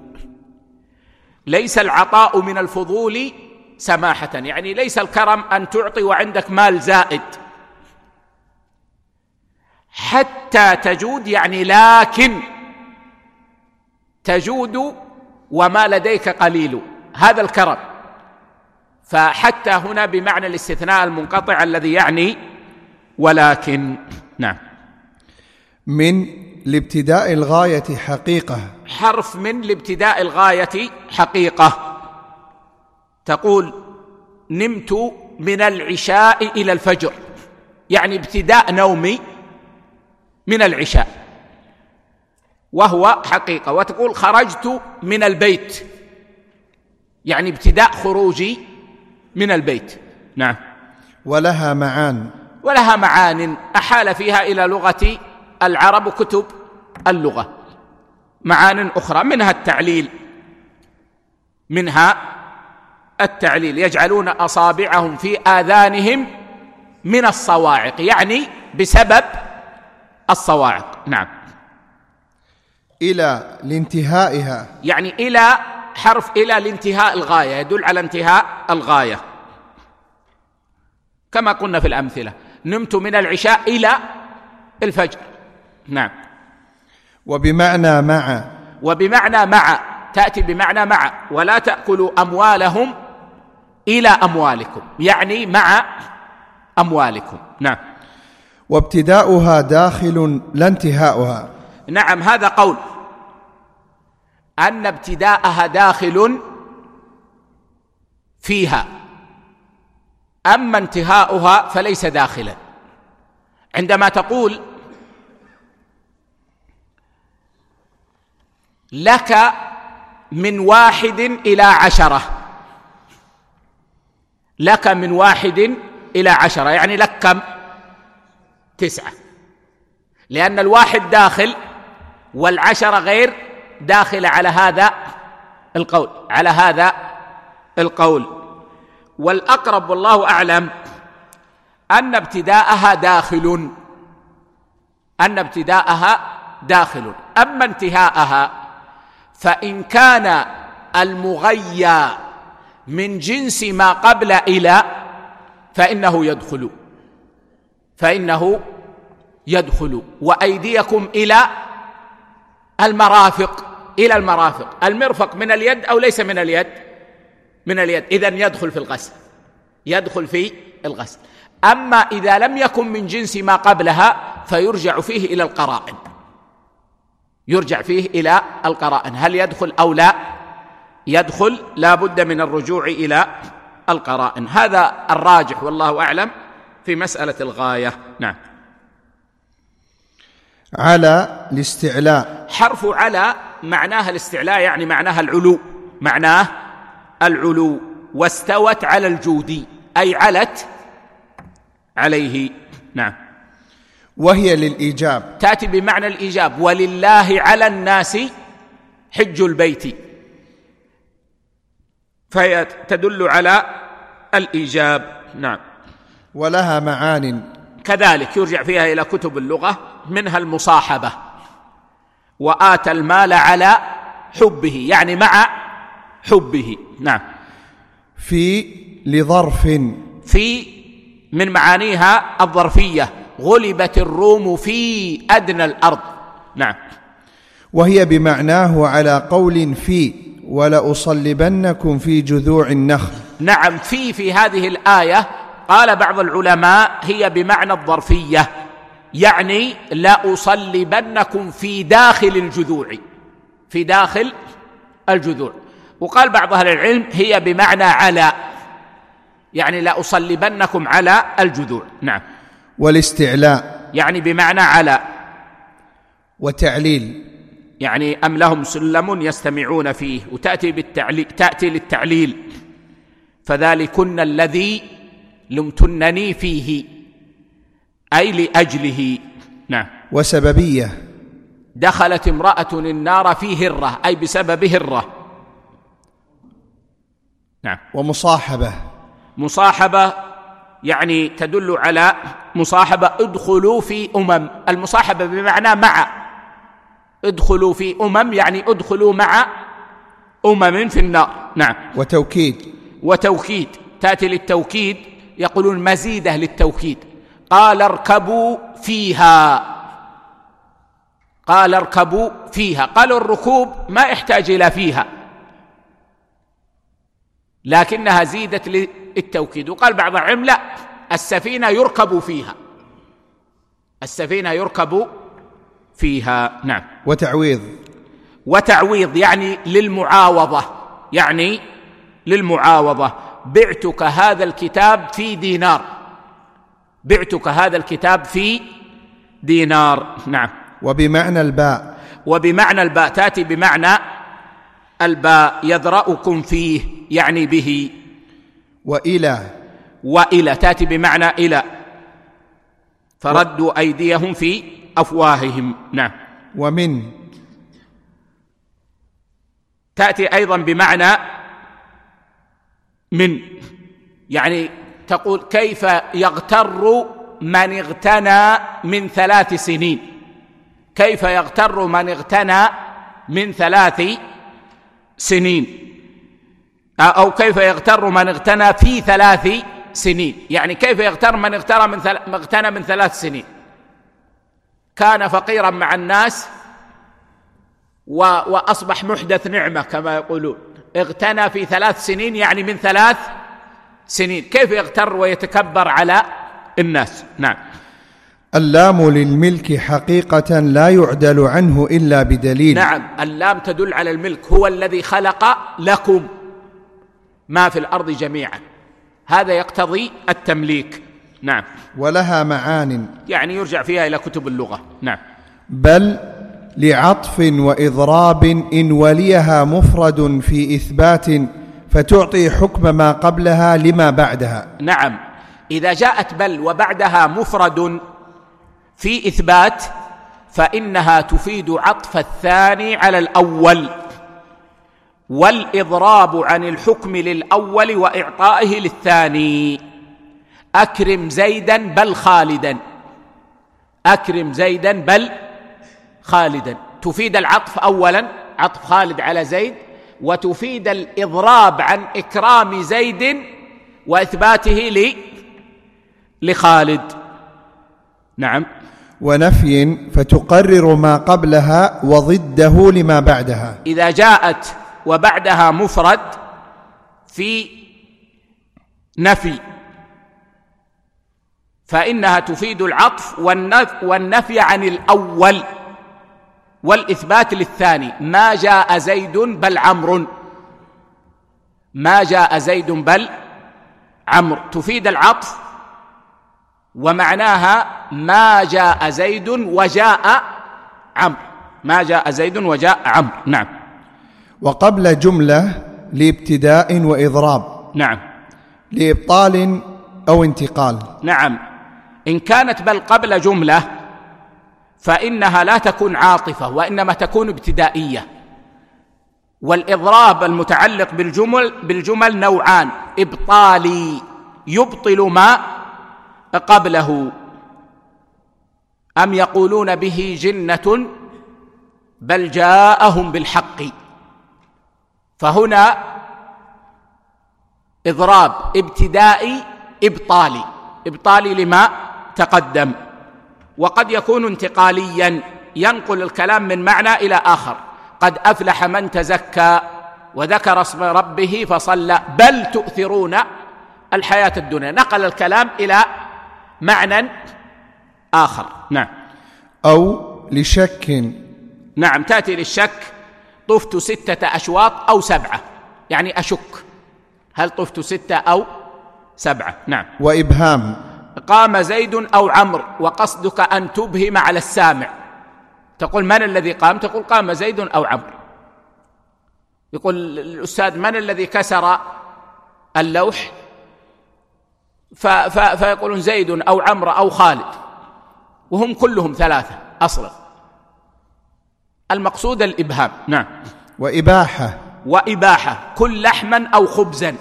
ليس العطاء من الفضول سماحة يعني ليس الكرم أن تعطي وعندك مال زائد. حتى تجود يعني لكن تجود وما لديك قليل، هذا الكرم. فحتى هنا بمعنى الاستثناء المنقطع الذي يعني ولكن. نعم. من لابتداء الغاية حقيقة، حرف من لابتداء الغاية حقيقة. تقول نمت من العشاء إلى الفجر، يعني ابتداء نومي من العشاء وهو حقيقة. وتقول خرجت من البيت، يعني ابتداء خروجي من البيت. نعم. ولها معان، ولها معان أحال فيها إلى لغة العرب كتب اللغة معان أخرى، منها التعليل منها التعليل يجعلون أصابعهم في آذانهم من الصواعق، يعني بسبب الصواعق. نعم. إلى لانتهائها، يعني إلى حرف إلى لانتهاء الغاية، يدل على انتهاء الغاية، كما قلنا في الأمثلة: نمت من العشاء إلى الفجر. نعم. وبمعنى مع، وبمعنى مع تأتي بمعنى مع، ولا تأكلوا أموالهم إلى أموالكم، يعني مع أموالكم. نعم. وابتداؤها داخل لا انتهاؤها. نعم، هذا قول أن ابتداءها داخل فيها، أما انتهاؤها فليس داخلا. عندما تقول لك من واحد إلى عشرة، لك من واحد إلى عشرة يعني لك كم؟ تسعة، لأن الواحد داخل والعشرة غير داخل على هذا القول على هذا القول والأقرب والله أعلم أن ابتداءها داخل أن ابتداءها داخل أما انتهاءها فإن كان المغيى من جنس ما قبل إلى فإنه يدخل فإنه يدخل وأيديكم إلى المرافق إلى المرافق المرفق من اليد أو ليس من اليد من اليد إذن يدخل في الغسل يدخل في الغسل. أما إذا لم يكن من جنس ما قبلها فيرجع فيه إلى القرائن يرجع فيه إلى القرائن هل يدخل أو لا يدخل، لا بد من الرجوع إلى القرائن. هذا الراجح والله أعلم في مسألة الغاية. نعم. على الاستعلاء، حرف على معناها الاستعلاء يعني معناها العلو معناه العلو واستوت على الجودي أي علت عليه. نعم. وهي للإيجاب، تأتي بمعنى الإيجاب، ولله على الناس حج البيت، فهي تدل على الإيجاب. نعم. ولها معان كذلك يرجع فيها إلى كتب اللغة منها المصاحبة، وآتى المال على حبه يعني مع حبه. نعم. في لظرف، في من معانيها الظرفية، غلبت الروم في أدنى الأرض. نعم. وهي بمعناه على قول في ولأصلبنكم في جذوع النخل. نعم. في في هذه الآية قال بعض العلماء هي بمعنى الظرفية يعني لأصلبنكم في داخل الجذوع في داخل الجذوع. وقال بعض أهل العلم هي بمعنى على يعني لأصلبنكم على الجذوع. نعم. والاستعلاء يعني بمعنى على. وتعليل يعني أم لهم سلم يستمعون فيه، وتأتي بالتعليل تأتي للتعليل فذلكن الذي لمتنني فيه أي لأجله. نعم. وسببية، دخلت امرأة النار في هرة أي بسبب هرة. نعم. ومصاحبة، مصاحبة يعني تدل على مصاحبة، ادخلوا في أمم، المصاحبة بمعنى مع، ادخلوا في أمم يعني ادخلوا مع أمم في النار. نعم. وتوكيد، وتوكيد تأتي للتوكيد، يقولون مزيدة للتوكيد، قال اركبوا فيها قال اركبوا فيها قالوا الركوب ما يحتاج إلى فيها لكنها زيدت للتوكيد. وقال بعض العلم لا، السفينة يركب فيها السفينة يركب فيها. نعم. وتعويض، وتعويض يعني للمعاوضة يعني للمعاوضة بعتك هذا الكتاب في دينار بعتك هذا الكتاب في دينار. نعم. وبمعنى الباء، وبمعنى الباء تأتي بمعنى الباء يذرأكم فيه يعني به. وإلى، وإلى تأتي بمعنى إلى، فردوا أيديهم في أفواههم. نعم. ومن تأتي أيضا بمعنى من، يعني تقول كيف يغتر من اغتنى من ثلاث سنين، كيف يغتر من اغتنى من ثلاث سنين، أو كيف يغتر من اغتنى في ثلاث سنين، يعني كيف يغتر من اغتنى من, ثل... اغتنى من ثلاث سنين، كان فقيرا مع الناس و... وأصبح محدث نعمة كما يقولون، اغتنى في ثلاث سنين يعني من ثلاث سنين، كيف يغتر ويتكبر على الناس. نعم. اللام للملك حقيقة لا يعدل عنه إلا بدليل. نعم، اللام تدل على الملك، هو الذي خلق لكم ما في الأرض جميعا، هذا يقتضي التمليك. نعم. ولها معان، يعني يرجع فيها إلى كتب اللغة. نعم. بل لعطف وإضراب إن وليها مفرد في إثبات فتعطي حكم ما قبلها لما بعدها. نعم، إذا جاءت بل وبعدها مفرد في إثبات فإنها تفيد عطف الثاني على الأول والإضراب عن الحكم للأول وإعطائه للثاني. أكرم زيدا بل خالدا، أكرم زيدا بل خالدا، تفيد العطف أولا، عطف خالد على زيد، وتفيد الإضراب عن إكرام زيد وإثباته لخالد. نعم. ونفي فتقرر ما قبلها وضده لما بعدها. إذا جاءت وبعدها مفرد في نفي فإنها تفيد العطف والنفي عن الأول والإثبات للثاني. ما جاء زيد بل عمرو، ما جاء زيد بل عمرو تفيد العطف ومعناها ما جاء زيد وجاء عمرو، ما جاء زيد وجاء عمرو. نعم. وقبل جملة لابتداء وإضراب. نعم. لإبطال أو انتقال. نعم، إن كانت بل قبل جملة فإنها لا تكون عاطفة وإنما تكون ابتدائية. والإضراب المتعلق بالجمل بالجمل نوعان: إبطالي يبطل ما قبله، أم يقولون به جنة بل جاءهم بالحق، فهنا إضراب ابتدائي إبطالي، إبطالي لما تقدم. وقد يكون انتقاليا ينقل الكلام من معنى إلى آخر، قد أفلح من تزكى وذكر اسم ربه فصلى بل تؤثرون الحياة الدنيا، نقل الكلام إلى معنى آخر. نعم. أو لشك. نعم، تأتي للشك: طفت ستة أشواط أو سبعة، يعني أشك هل طفت ستة أو سبعة. نعم. وإبهام: قام زيد أو عمرو، وقصدك أن تبهم على السامع، تقول من الذي قام؟ تقول قام زيد أو عمرو. يقول الأستاذ من الذي كسر اللوح؟ ف... ف... فيقولون زيد أو عمرو أو خالد، وهم كلهم ثلاثة أصلا. المقصود الإبهام. نعم. وإباحة. وإباحة: كل لحما أو خبزا،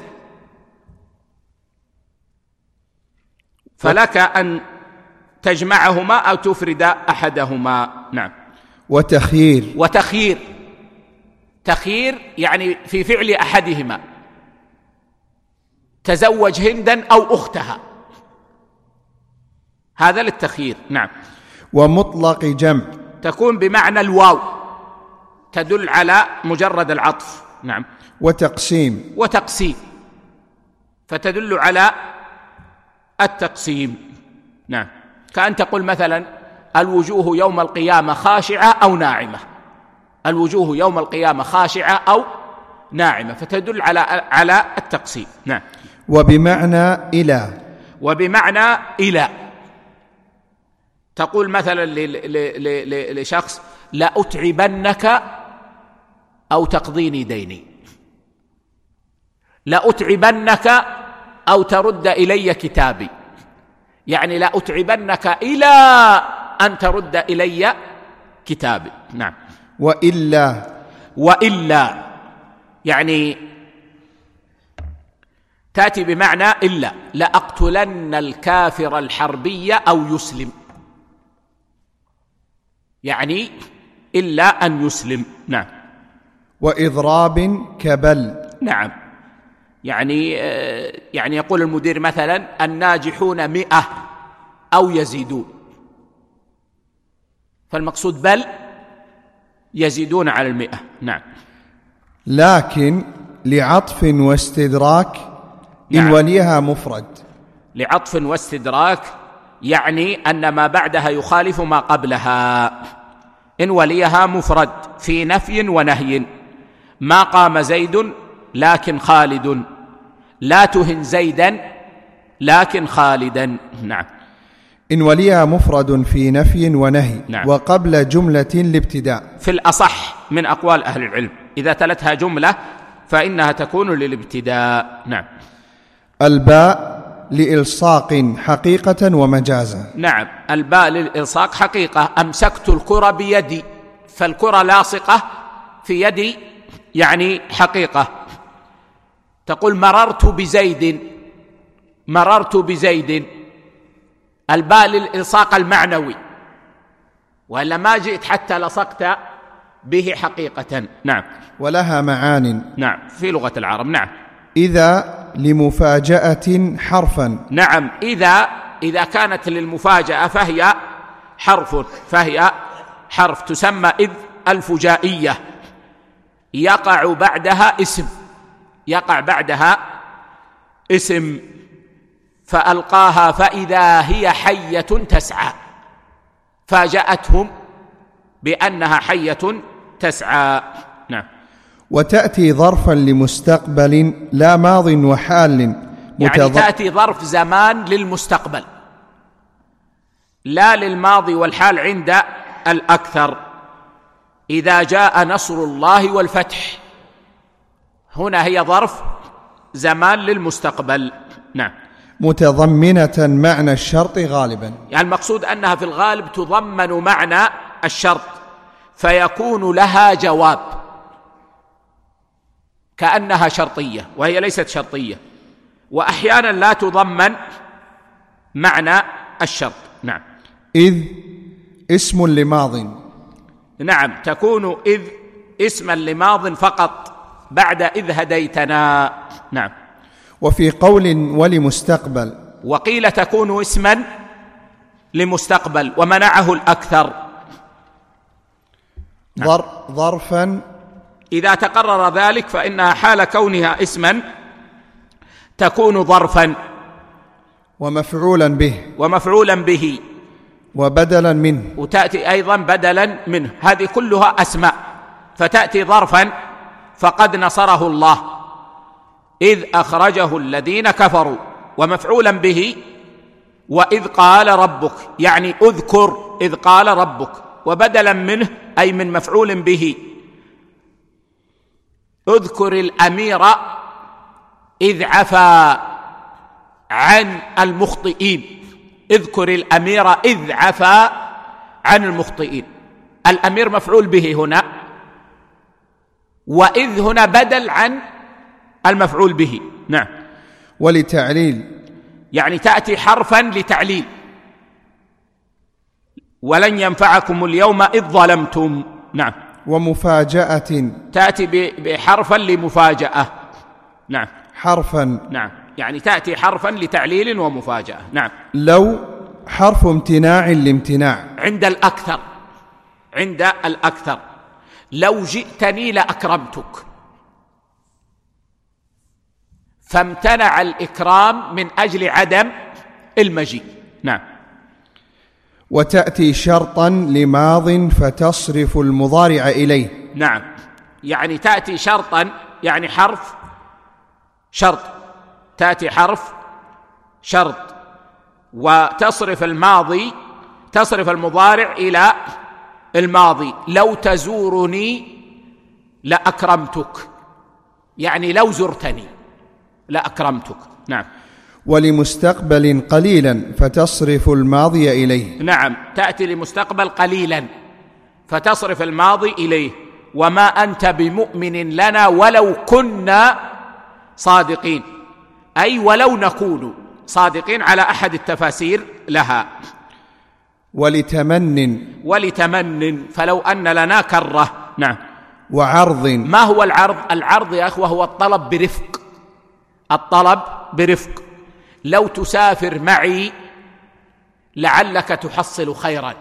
فلك أن تجمعهما أو تفرد أحدهما. نعم. وتخيير. وتخيير، تخيير يعني في فعل أحدهما، تزوج هندا أو أختها، هذا للتخيير. نعم. ومطلق جمع، تكون بمعنى الواو، تدل على مجرد العطف. نعم. وتقسيم. وتقسيم، فتدل على التقسيم. نعم. كأن تقول مثلا الوجوه يوم القيامة خاشعة أو ناعمة، الوجوه يوم القيامة خاشعة أو ناعمة، فتدل على على التقسيم. نعم. وبمعنى إلى. وبمعنى إلى، تقول مثلا لشخص لأتعبنك أو تقضيني ديني، لأتعبنك أو ترد إلي كتابي، يعني لأتعبنك إلى أن ترد إلي كتابي. نعم. وإلا وإلا يعني تأتي بمعنى إلا، لأقتلن الكافر الحربي أو يسلم، يعني إلا أن يسلم. نعم. وإضراب كبل. نعم، يعني يعني يقول المدير مثلا الناجحون مئة أو يزيدون، فالمقصود بل يزيدون على المئة. نعم. لكن لعطف واستدراك إن نعم. وليها مفرد. لعطف واستدراك يعني أن ما بعدها يخالف ما قبلها. إن وليها مفرد في نفي ونهي، ما قام زيد لكن خالد، لا تهن زيدا لكن خالدا. نعم. إن وليها مفرد في نفي ونهي. نعم. وقبل جملة الابتداء. في الأصح من أقوال أهل العلم إذا تلتها جملة فإنها تكون للابتداء. نعم. الباء لإلصاق حقيقة ومجازا. نعم، الباء للإلصاق حقيقة، أمسكت الكرة بيدي، فالكرة لاصقة في يدي يعني حقيقة. تقول مررت بزيد، مررت بزيد، الباء للإلصاق المعنوي، وإلا ما جئت حتى لصقت به حقيقة. نعم. ولها معان. نعم، في لغة العرب. نعم. إذا لمفاجأة حرفا. نعم، إذا إذا كانت للمفاجأة فهي حرف، فهي حرف تسمى إذ الفجائية، يقع بعدها اسم، يقع بعدها اسم. فألقاها فإذا هي حية تسعى، فاجأتهم بأنها حية تسعى. نعم. وتأتي ظرفا لمستقبل لا ماض وحال، يعني تأتي ظرف زمان للمستقبل لا للماضي والحال عند الأكثر. إذا جاء نصر الله والفتح، هنا هي ظرف زمان للمستقبل. نعم. متضمنة معنى الشرط غالبا، يعني المقصود أنها في الغالب تضمن معنى الشرط، فيكون لها جواب كأنها شرطية وهي ليست شرطية، وأحيانا لا تضمن معنى الشرط. نعم. إذ اسم لماض. نعم، تكون إذ اسما لماض فقط بعد إذ هديتنا. نعم. وفي قول ولمستقبل. وقيل تكون اسما لمستقبل ومنعه الأكثر. نعم. ظرفا إذا تقرر ذلك فإنها حال كونها اسما تكون ظرفا. ومفعولا به. ومفعولا به. وبدلا منه. وتأتي أيضا بدلا منه، هذه كلها أسماء، فتأتي ظرفا فقد نصره الله إذ أخرجه الذين كفروا، ومفعولا به وإذ قال ربك، يعني أذكر إذ قال ربك، وبدلا منه أي من مفعول به اذكر الأمير إذ عفا عن المخطئين. اذكر الأمير إذ عفا عن المخطئين. الأمير مفعول به هنا، وإذ هنا بدل عن المفعول به. نعم. ولتعليل، يعني تأتي حرفا لتعليل، ولن ينفعكم اليوم إذ ظلمتم. نعم. ومفاجأة، تأتي بحرفا لمفاجأة. نعم. حرفا. نعم، يعني تأتي حرفا لتعليل ومفاجأة. نعم. لو حرف امتناع لامتناع عند الأكثر، عند الأكثر. لو جئتني لأكرمتك، فامتنع الإكرام من أجل عدم المجيء. نعم. وتأتي شرطا لماض فتصرف المضارع إليه. نعم، يعني تأتي شرطا يعني حرف شرط، تأتي حرف شرط وتصرف الماضي، تصرف المضارع إلى الماضي. لو تزورني لأكرمتك، يعني لو زرتني لأكرمتك. نعم. ولمستقبل قليلا فتصرف الماضي إليه. نعم، تأتي لمستقبل قليلا فتصرف الماضي إليه. وما أنت بمؤمن لنا ولو كنا صادقين، أي ولو نكون صادقين على أحد التفاسير لها. ولتمن ولتمن فلو أن لنا كرة. نعم. وعرض. ما هو العرض؟ العرض يا أخوة هو الطلب برفق، الطلب برفق. لو تسافر معي لعلك تحصل خيرا،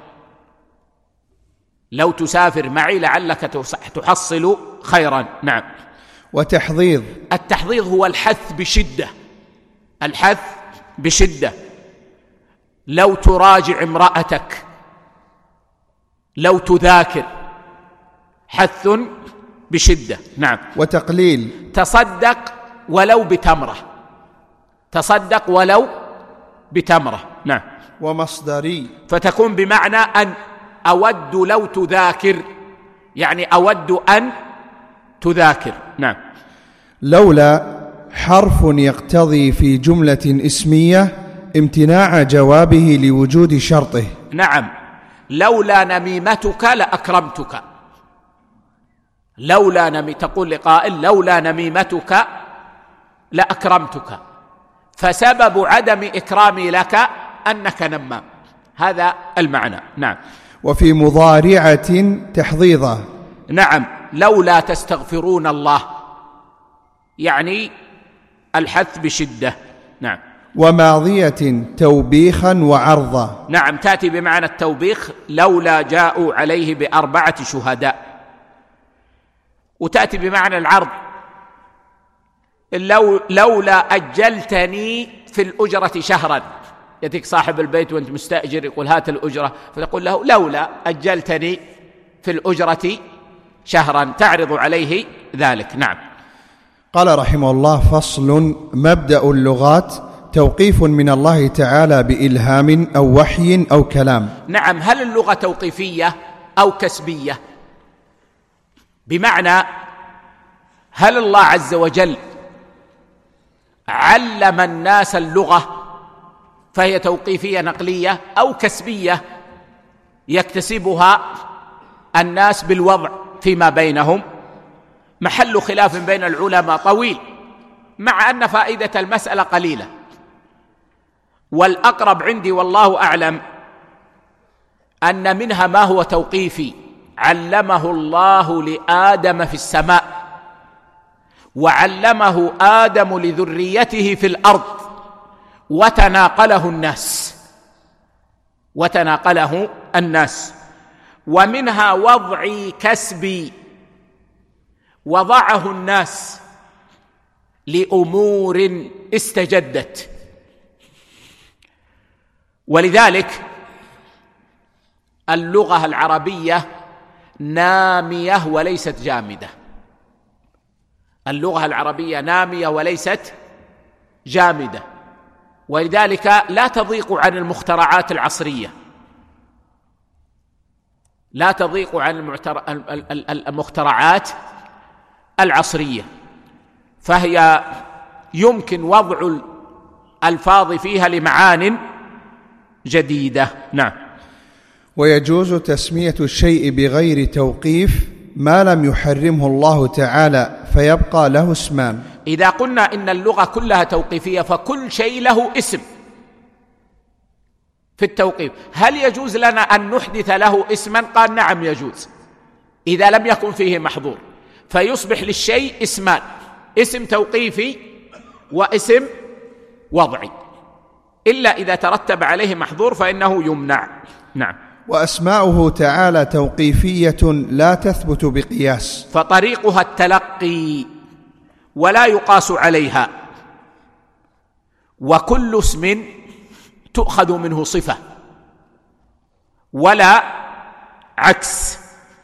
لو تسافر معي لعلك تحصل خيرا. نعم. وتحضيض. التحضيض هو الحث بشدة، الحث بشدة. لو تراجع امرأتك، لو تذاكر، حث بشدة. نعم. وتقليل. تصدق ولو بتمرة، تصدق ولو بتمرة. نعم. ومصدري. فتكون بمعنى أن أود لو تذاكر، يعني أود أن تذاكر. نعم. لولا حرف يقتضي في جملة اسمية امتناع جوابه لوجود شرطه. نعم. لولا نميمتك لأكرمتك، لولا نمي تقول لقائل لولا نميمتك لأكرمتك، فسبب عدم إكرامي لك أنك نمام، هذا المعنى. نعم. وفي مضارعة تحضيضا. نعم. لولا تستغفرون الله، يعني الحث بشدة. نعم. وماضية توبيخا وعرضا. نعم، تأتي بمعنى التوبيخ، لولا جاءوا عليه بأربعة شهداء. وتأتي بمعنى العرض، لو لولا أجلتني في الأجرة شهرا. يأتيك صاحب البيت وأنت مستأجر يقول هات الأجرة، فتقول له لولا أجلتني في الأجرة شهرا، تعرض عليه ذلك. نعم. قال رحمه الله: فصل. مبدأ اللغات توقيف من الله تعالى بإلهام أو وحي أو كلام. نعم. هل اللغة توقيفية أو كسبية؟ بمعنى هل الله عز وجل علم الناس اللغة فهي توقيفية نقلية أو كسبية يكتسبها الناس بالوضع فيما بينهم؟ محل خلاف بين العلماء طويل، مع أن فائدة المسألة قليلة. والأقرب عندي والله أعلم أن منها ما هو توقيفي، علمه الله لآدم في السماء، وعلمه آدم لذريته في الأرض، وتناقله الناس وتناقله الناس. ومنها وضعي كسبي، وضعه الناس لأمور استجدت. ولذلك اللغة العربية نامية وليست جامدة، اللغة العربية نامية وليست جامدة، ولذلك لا تضيق عن المخترعات العصرية، لا تضيق عن المخترعات العصرية، فهي يمكن وضع الألفاظ فيها لمعان جديدة. نعم. ويجوز تسمية الشيء بغير توقيف ما لم يحرمه الله تعالى فيبقى له اسمان. إذا قلنا إن اللغة كلها توقيفية فكل شيء له اسم في التوقيف، هل يجوز لنا أن نحدث له اسما؟ قال نعم يجوز، إذا لم يكن فيه محظور، فيصبح للشيء اسمان، اسم توقيفي واسم وضعي، إلا إذا ترتب عليه محظور فإنه يمنع. نعم. وأسماؤه تعالى توقيفية لا تثبت بقياس، فطريقها التلقي ولا يقاس عليها، وكل اسم تؤخذ منه صفة ولا عكس.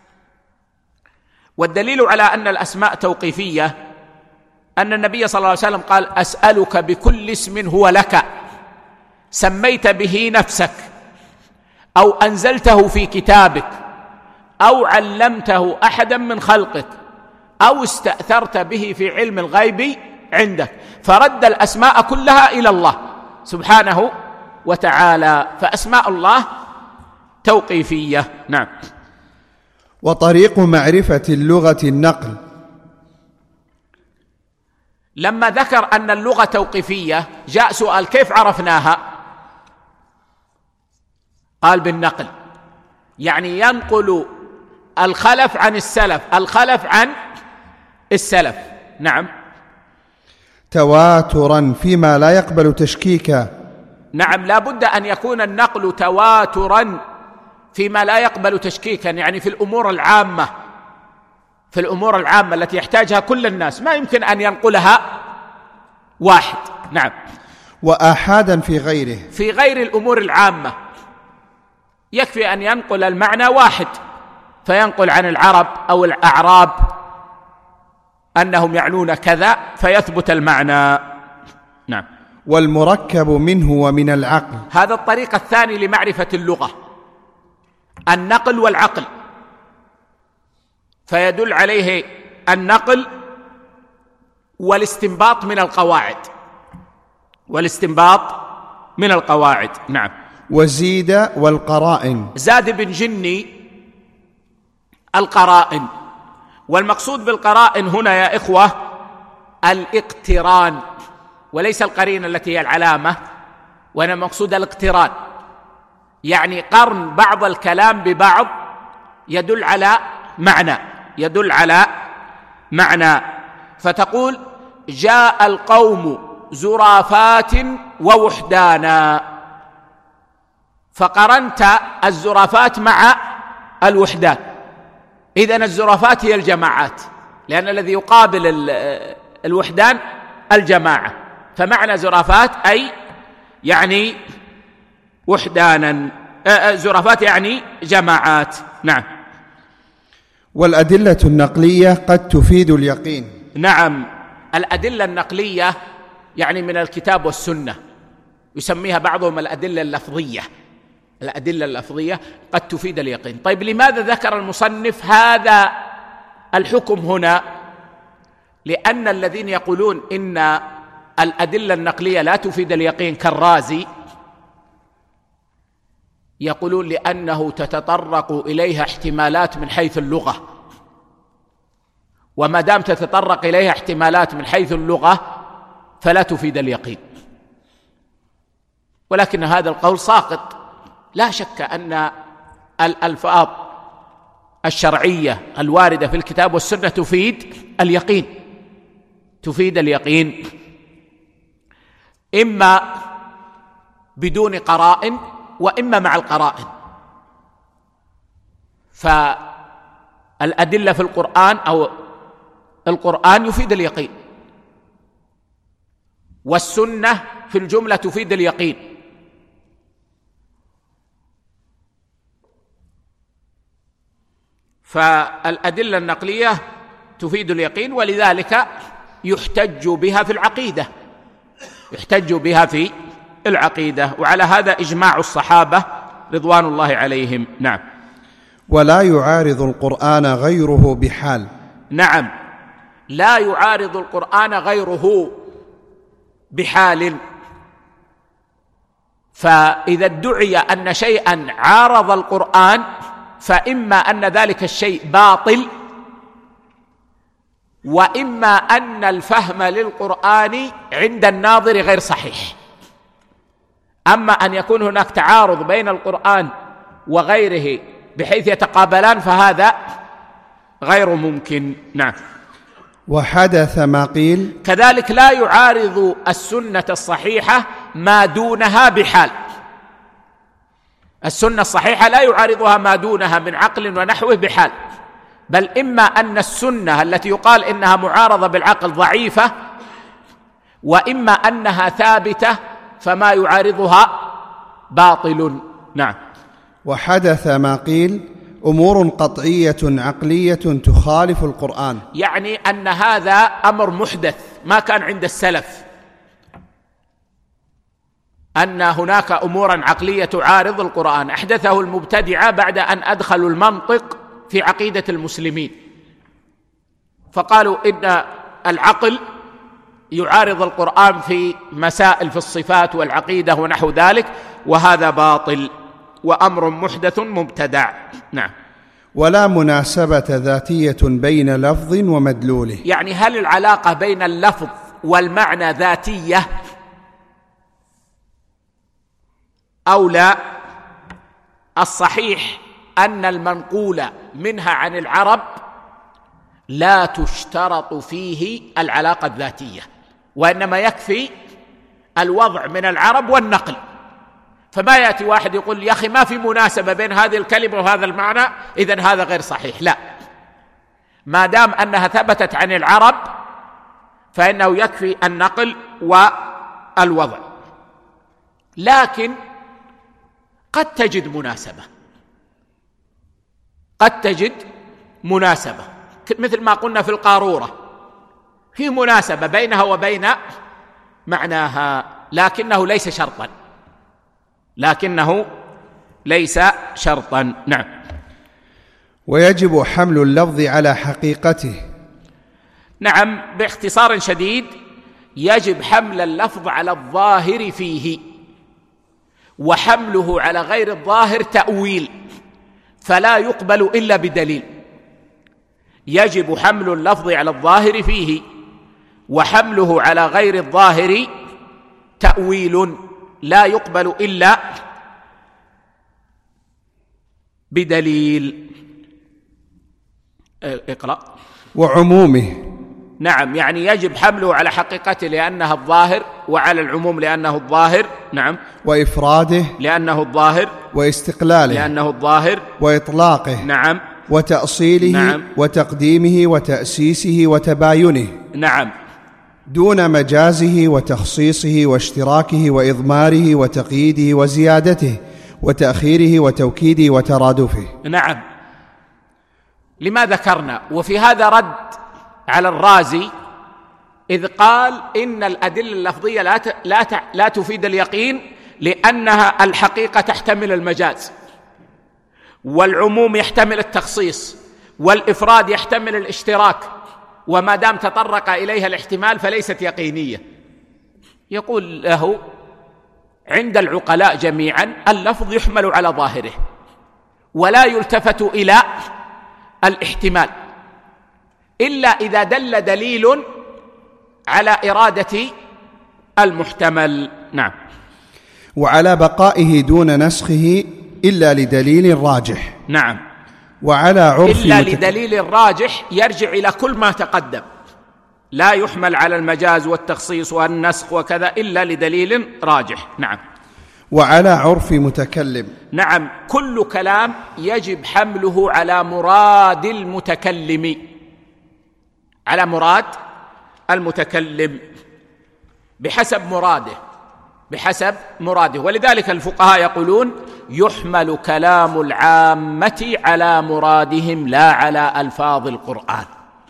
والدليل على أن الأسماء توقيفية أن النبي صلى الله عليه وسلم قال: أسألك بكل اسم هو لك سميت به نفسك أو أنزلته في كتابك أو علمته أحدا من خلقك أو استأثرت به في علم الغيب عندك، فرد الأسماء كلها إلى الله. سبحانه وتعالى. فأسماء الله توقيفية. نعم. وطريق معرفة اللغة النقل. لما ذكر أن اللغة توقيفية جاء سؤال: كيف عرفناها؟ قال: بالنقل، يعني ينقل الخلف عن السلف، الخلف عن السلف. نعم. تواترا فيما لا يقبل تشكيكا. نعم، لا بد أن يكون النقل تواترا فيما لا يقبل تشكيكا، يعني في الأمور العامة، في الأمور العامة التي يحتاجها كل الناس، ما يمكن أن ينقلها واحد. نعم. وآحادا في غيره، في غير الأمور العامة يكفي أن ينقل المعنى واحد، فينقل عن العرب أو الأعراب أنهم يعنون كذا فيثبت المعنى. نعم. والمركب منه ومن العقل. هذا الطريق الثاني لمعرفة اللغة، النقل والعقل، فيدل عليه النقل والاستنباط من القواعد، والاستنباط من القواعد. نعم. وزيد والقرائن. زاد بن جني القرائن، والمقصود بالقرائن هنا يا إخوة الاقتران، وليس القرينة التي هي العلامة، وإنما مقصود الاقتران، يعني قرن بعض الكلام ببعض يدل على معنى، يدل على معنى. فتقول: جاء القوم زرافات ووحدانا، فقرنت الزرافات مع الوحدان، إذن الزرافات هي الجماعات، لأن الذي يقابل الوحدان الجماعة، فمعنى زرافات أي يعني وحدانا، زرافات يعني جماعات. نعم. والأدلة النقلية قد تفيد اليقين. نعم، الأدلة النقلية يعني من الكتاب والسنة، يسميها بعضهم الأدلة اللفظية. الأدلة اللفظية قد تفيد اليقين. طيب، لماذا ذكر المصنف هذا الحكم هنا؟ لأن الذين يقولون إن الأدلة النقلية لا تفيد اليقين كالرازي، يقولون لأنه تتطرق إليها احتمالات من حيث اللغة، وما دام تتطرق إليها احتمالات من حيث اللغة فلا تفيد اليقين. ولكن هذا القول ساقط. لا شك أن الألفاظ الشرعية الواردة في الكتاب والسنة تفيد اليقين، تفيد اليقين، إما بدون قرائن وإما مع القرائن. فالأدلة في القرآن أو القرآن يفيد اليقين، والسنة في الجملة تفيد اليقين. فالأدلة النقلية تفيد اليقين، ولذلك يحتج بها في العقيدة، يحتج بها في العقيدة، وعلى هذا إجماع الصحابة رضوان الله عليهم. نعم. ولا يعارض القرآن غيره بحال. نعم، لا يعارض القرآن غيره بحال. فإذا ادعي أن شيئا عارض القرآن فإما أن ذلك الشيء باطل، وإما أن الفهم للقرآن عند الناظر غير صحيح. أما أن يكون هناك تعارض بين القرآن وغيره بحيث يتقابلان فهذا غير ممكن. نعم. وحدث ما قيل. كذلك لا يعارض السنة الصحيحة ما دونها بحال. السنة الصحيحة لا يعارضها ما دونها من عقل ونحوه بحال، بل إما أن السنة التي يقال إنها معارضة بالعقل ضعيفة، وإما أنها ثابتة فما يعارضها باطل. نعم. وحدث ما قيل أمور قطعية عقلية تخالف القرآن، يعني أن هذا أمر محدث ما كان عند السلف، أن هناك أمورا عقلية تعارض القرآن أحدثه المبتدعة بعد أن أدخلوا المنطق في عقيدة المسلمين، فقالوا إن العقل يعارض القرآن في مسائل في الصفات والعقيدة ونحو ذلك، وهذا باطل وأمر محدث مبتدع. نعم. ولا مناسبة ذاتية بين لفظ ومدلوله، يعني هل العلاقة بين اللفظ والمعنى ذاتية أو لا؟ الصحيح أن المنقول منها عن العرب لا تشترط فيه العلاقة الذاتية، وإنما يكفي الوضع من العرب والنقل. فما يأتي واحد يقول يا أخي ما في مناسبة بين هذه الكلمة وهذا المعنى، إذن هذا غير صحيح. لا، ما دام أنها ثبتت عن العرب فإنه يكفي النقل والوضع. لكن قد تجد مناسبة، قد تجد مناسبة مثل ما قلنا في القارورة، في مناسبة بينها وبين معناها، لكنه ليس شرطا، لكنه ليس شرطا. نعم. ويجب حمل اللفظ على حقيقته. نعم، باختصار شديد يجب حمل اللفظ على الظاهر فيه، وحمله على غير الظاهر تأويل، فلا يقبل إلا بدليل. يجب حمل اللفظ على الظاهر فيه، وحمله على غير الظاهر تأويل، لا يقبل إلا بدليل. اقرأ. وعمومه. نعم، يعني يجب حمله على حقيقته لأنها الظاهر، وعلى العموم لأنه الظاهر. نعم. وإفراده لأنه الظاهر، واستقلاله لأنه الظاهر، وإطلاقه. نعم. وتأصيله. نعم. وتقديمه وتأسيسه وتباينه. نعم. دون مجازه وتخصيصه واشتراكه وإضماره وتقييده وزيادته وتأخيره وتوكيده وترادفه. نعم. لما ذكرنا، وفي هذا رد على الرازي إذ قال إن الأدلة اللفظية لا لا لا تفيد اليقين، لأنها الحقيقة تحتمل المجاز، والعموم يحتمل التخصيص، والإفراد يحتمل الاشتراك، وما دام تطرق إليها الاحتمال فليست يقينية. يقول له عند العقلاء جميعا اللفظ يحمل على ظاهره ولا يلتفت إلى الاحتمال إلا إذا دل دليل على إرادة المحتمل. نعم. وعلى بقائه دون نسخه إلا لدليل راجح. نعم. وعلى عرف إلا متك... لدليل راجح يرجع إلى كل ما تقدم، لا يحمل على المجاز والتخصيص والنسخ وكذا إلا لدليل راجح. نعم. وعلى عرف متكلم. نعم، كل كلام يجب حمله على مراد المتكلم، على مراد المتكلم بحسب مراده، بحسب مراده. ولذلك الفقهاء يقولون يحمل كلام العامة على مرادهم لا على ألفاظ القرآن.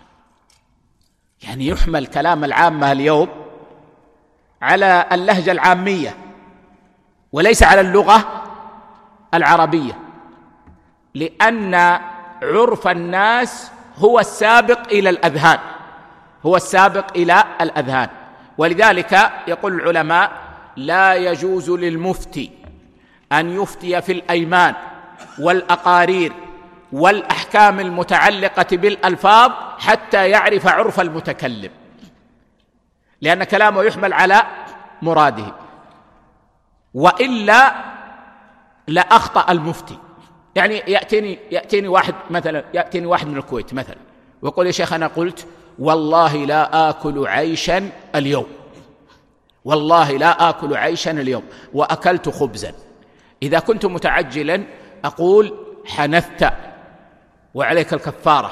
يعني يحمل كلام العامة اليوم على اللهجة العامية وليس على اللغة العربية، لأن عرف الناس هو السابق إلى الأذهان، هو السابق إلى الأذهان. ولذلك يقول العلماء لا يجوز للمفتي أن يفتي في الأيمان والأقارير والأحكام المتعلقة بالألفاظ حتى يعرف عرف المتكلم، لأن كلامه يحمل على مراده، وإلا لأخطأ المفتي. يعني يأتيني يأتيني واحد مثلا يأتيني واحد من الكويت مثلا ويقول يا شيخ أنا قلت والله لا آكل عيشا اليوم، والله لا آكل عيشا اليوم وأكلت خبزا. إذا كنت متعجلا أقول حنثت وعليك الكفارة،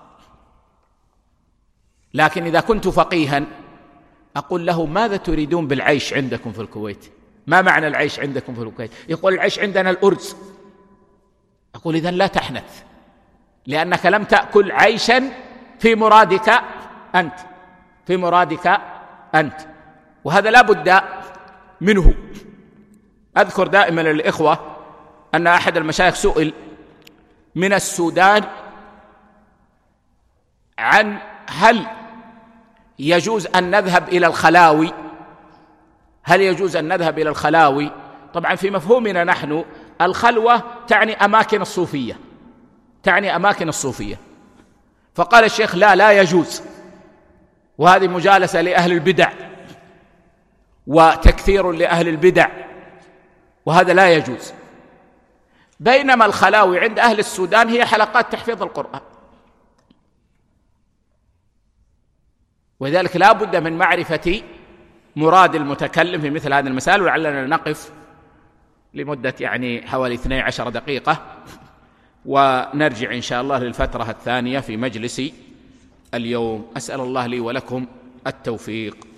لكن إذا كنت فقيها أقول له ماذا تريدون بالعيش عندكم في الكويت؟ ما معنى العيش عندكم في الكويت؟ يقول العيش عندنا الأرز. أقول إذن لا تحنث، لأنك لم تأكل عيشا في مرادك أنت، في مرادك أنت، وهذا لا بد منه. أذكر دائما للإخوة أن أحد المشايخ سئل من السودان عن هل يجوز أن نذهب إلى الخلاوي؟ هل يجوز أن نذهب إلى الخلاوي؟ طبعا في مفهومنا نحن الخلوة تعني أماكن الصوفية، تعني أماكن الصوفية. فقال الشيخ لا لا يجوز، وهذه مجالسة لأهل البدع وتكثير لأهل البدع، وهذا لا يجوز. بينما الخلاوي عند أهل السودان هي حلقات تحفيظ القرآن، ولذلك لا بد من معرفة مراد المتكلم في مثل هذه المسائل. ولعلنا نقف لمدة يعني حوالي اثنتي عشرة دقيقة، ونرجع إن شاء الله للفترة الثانية في مجلس اليوم. أسأل الله لي ولكم التوفيق.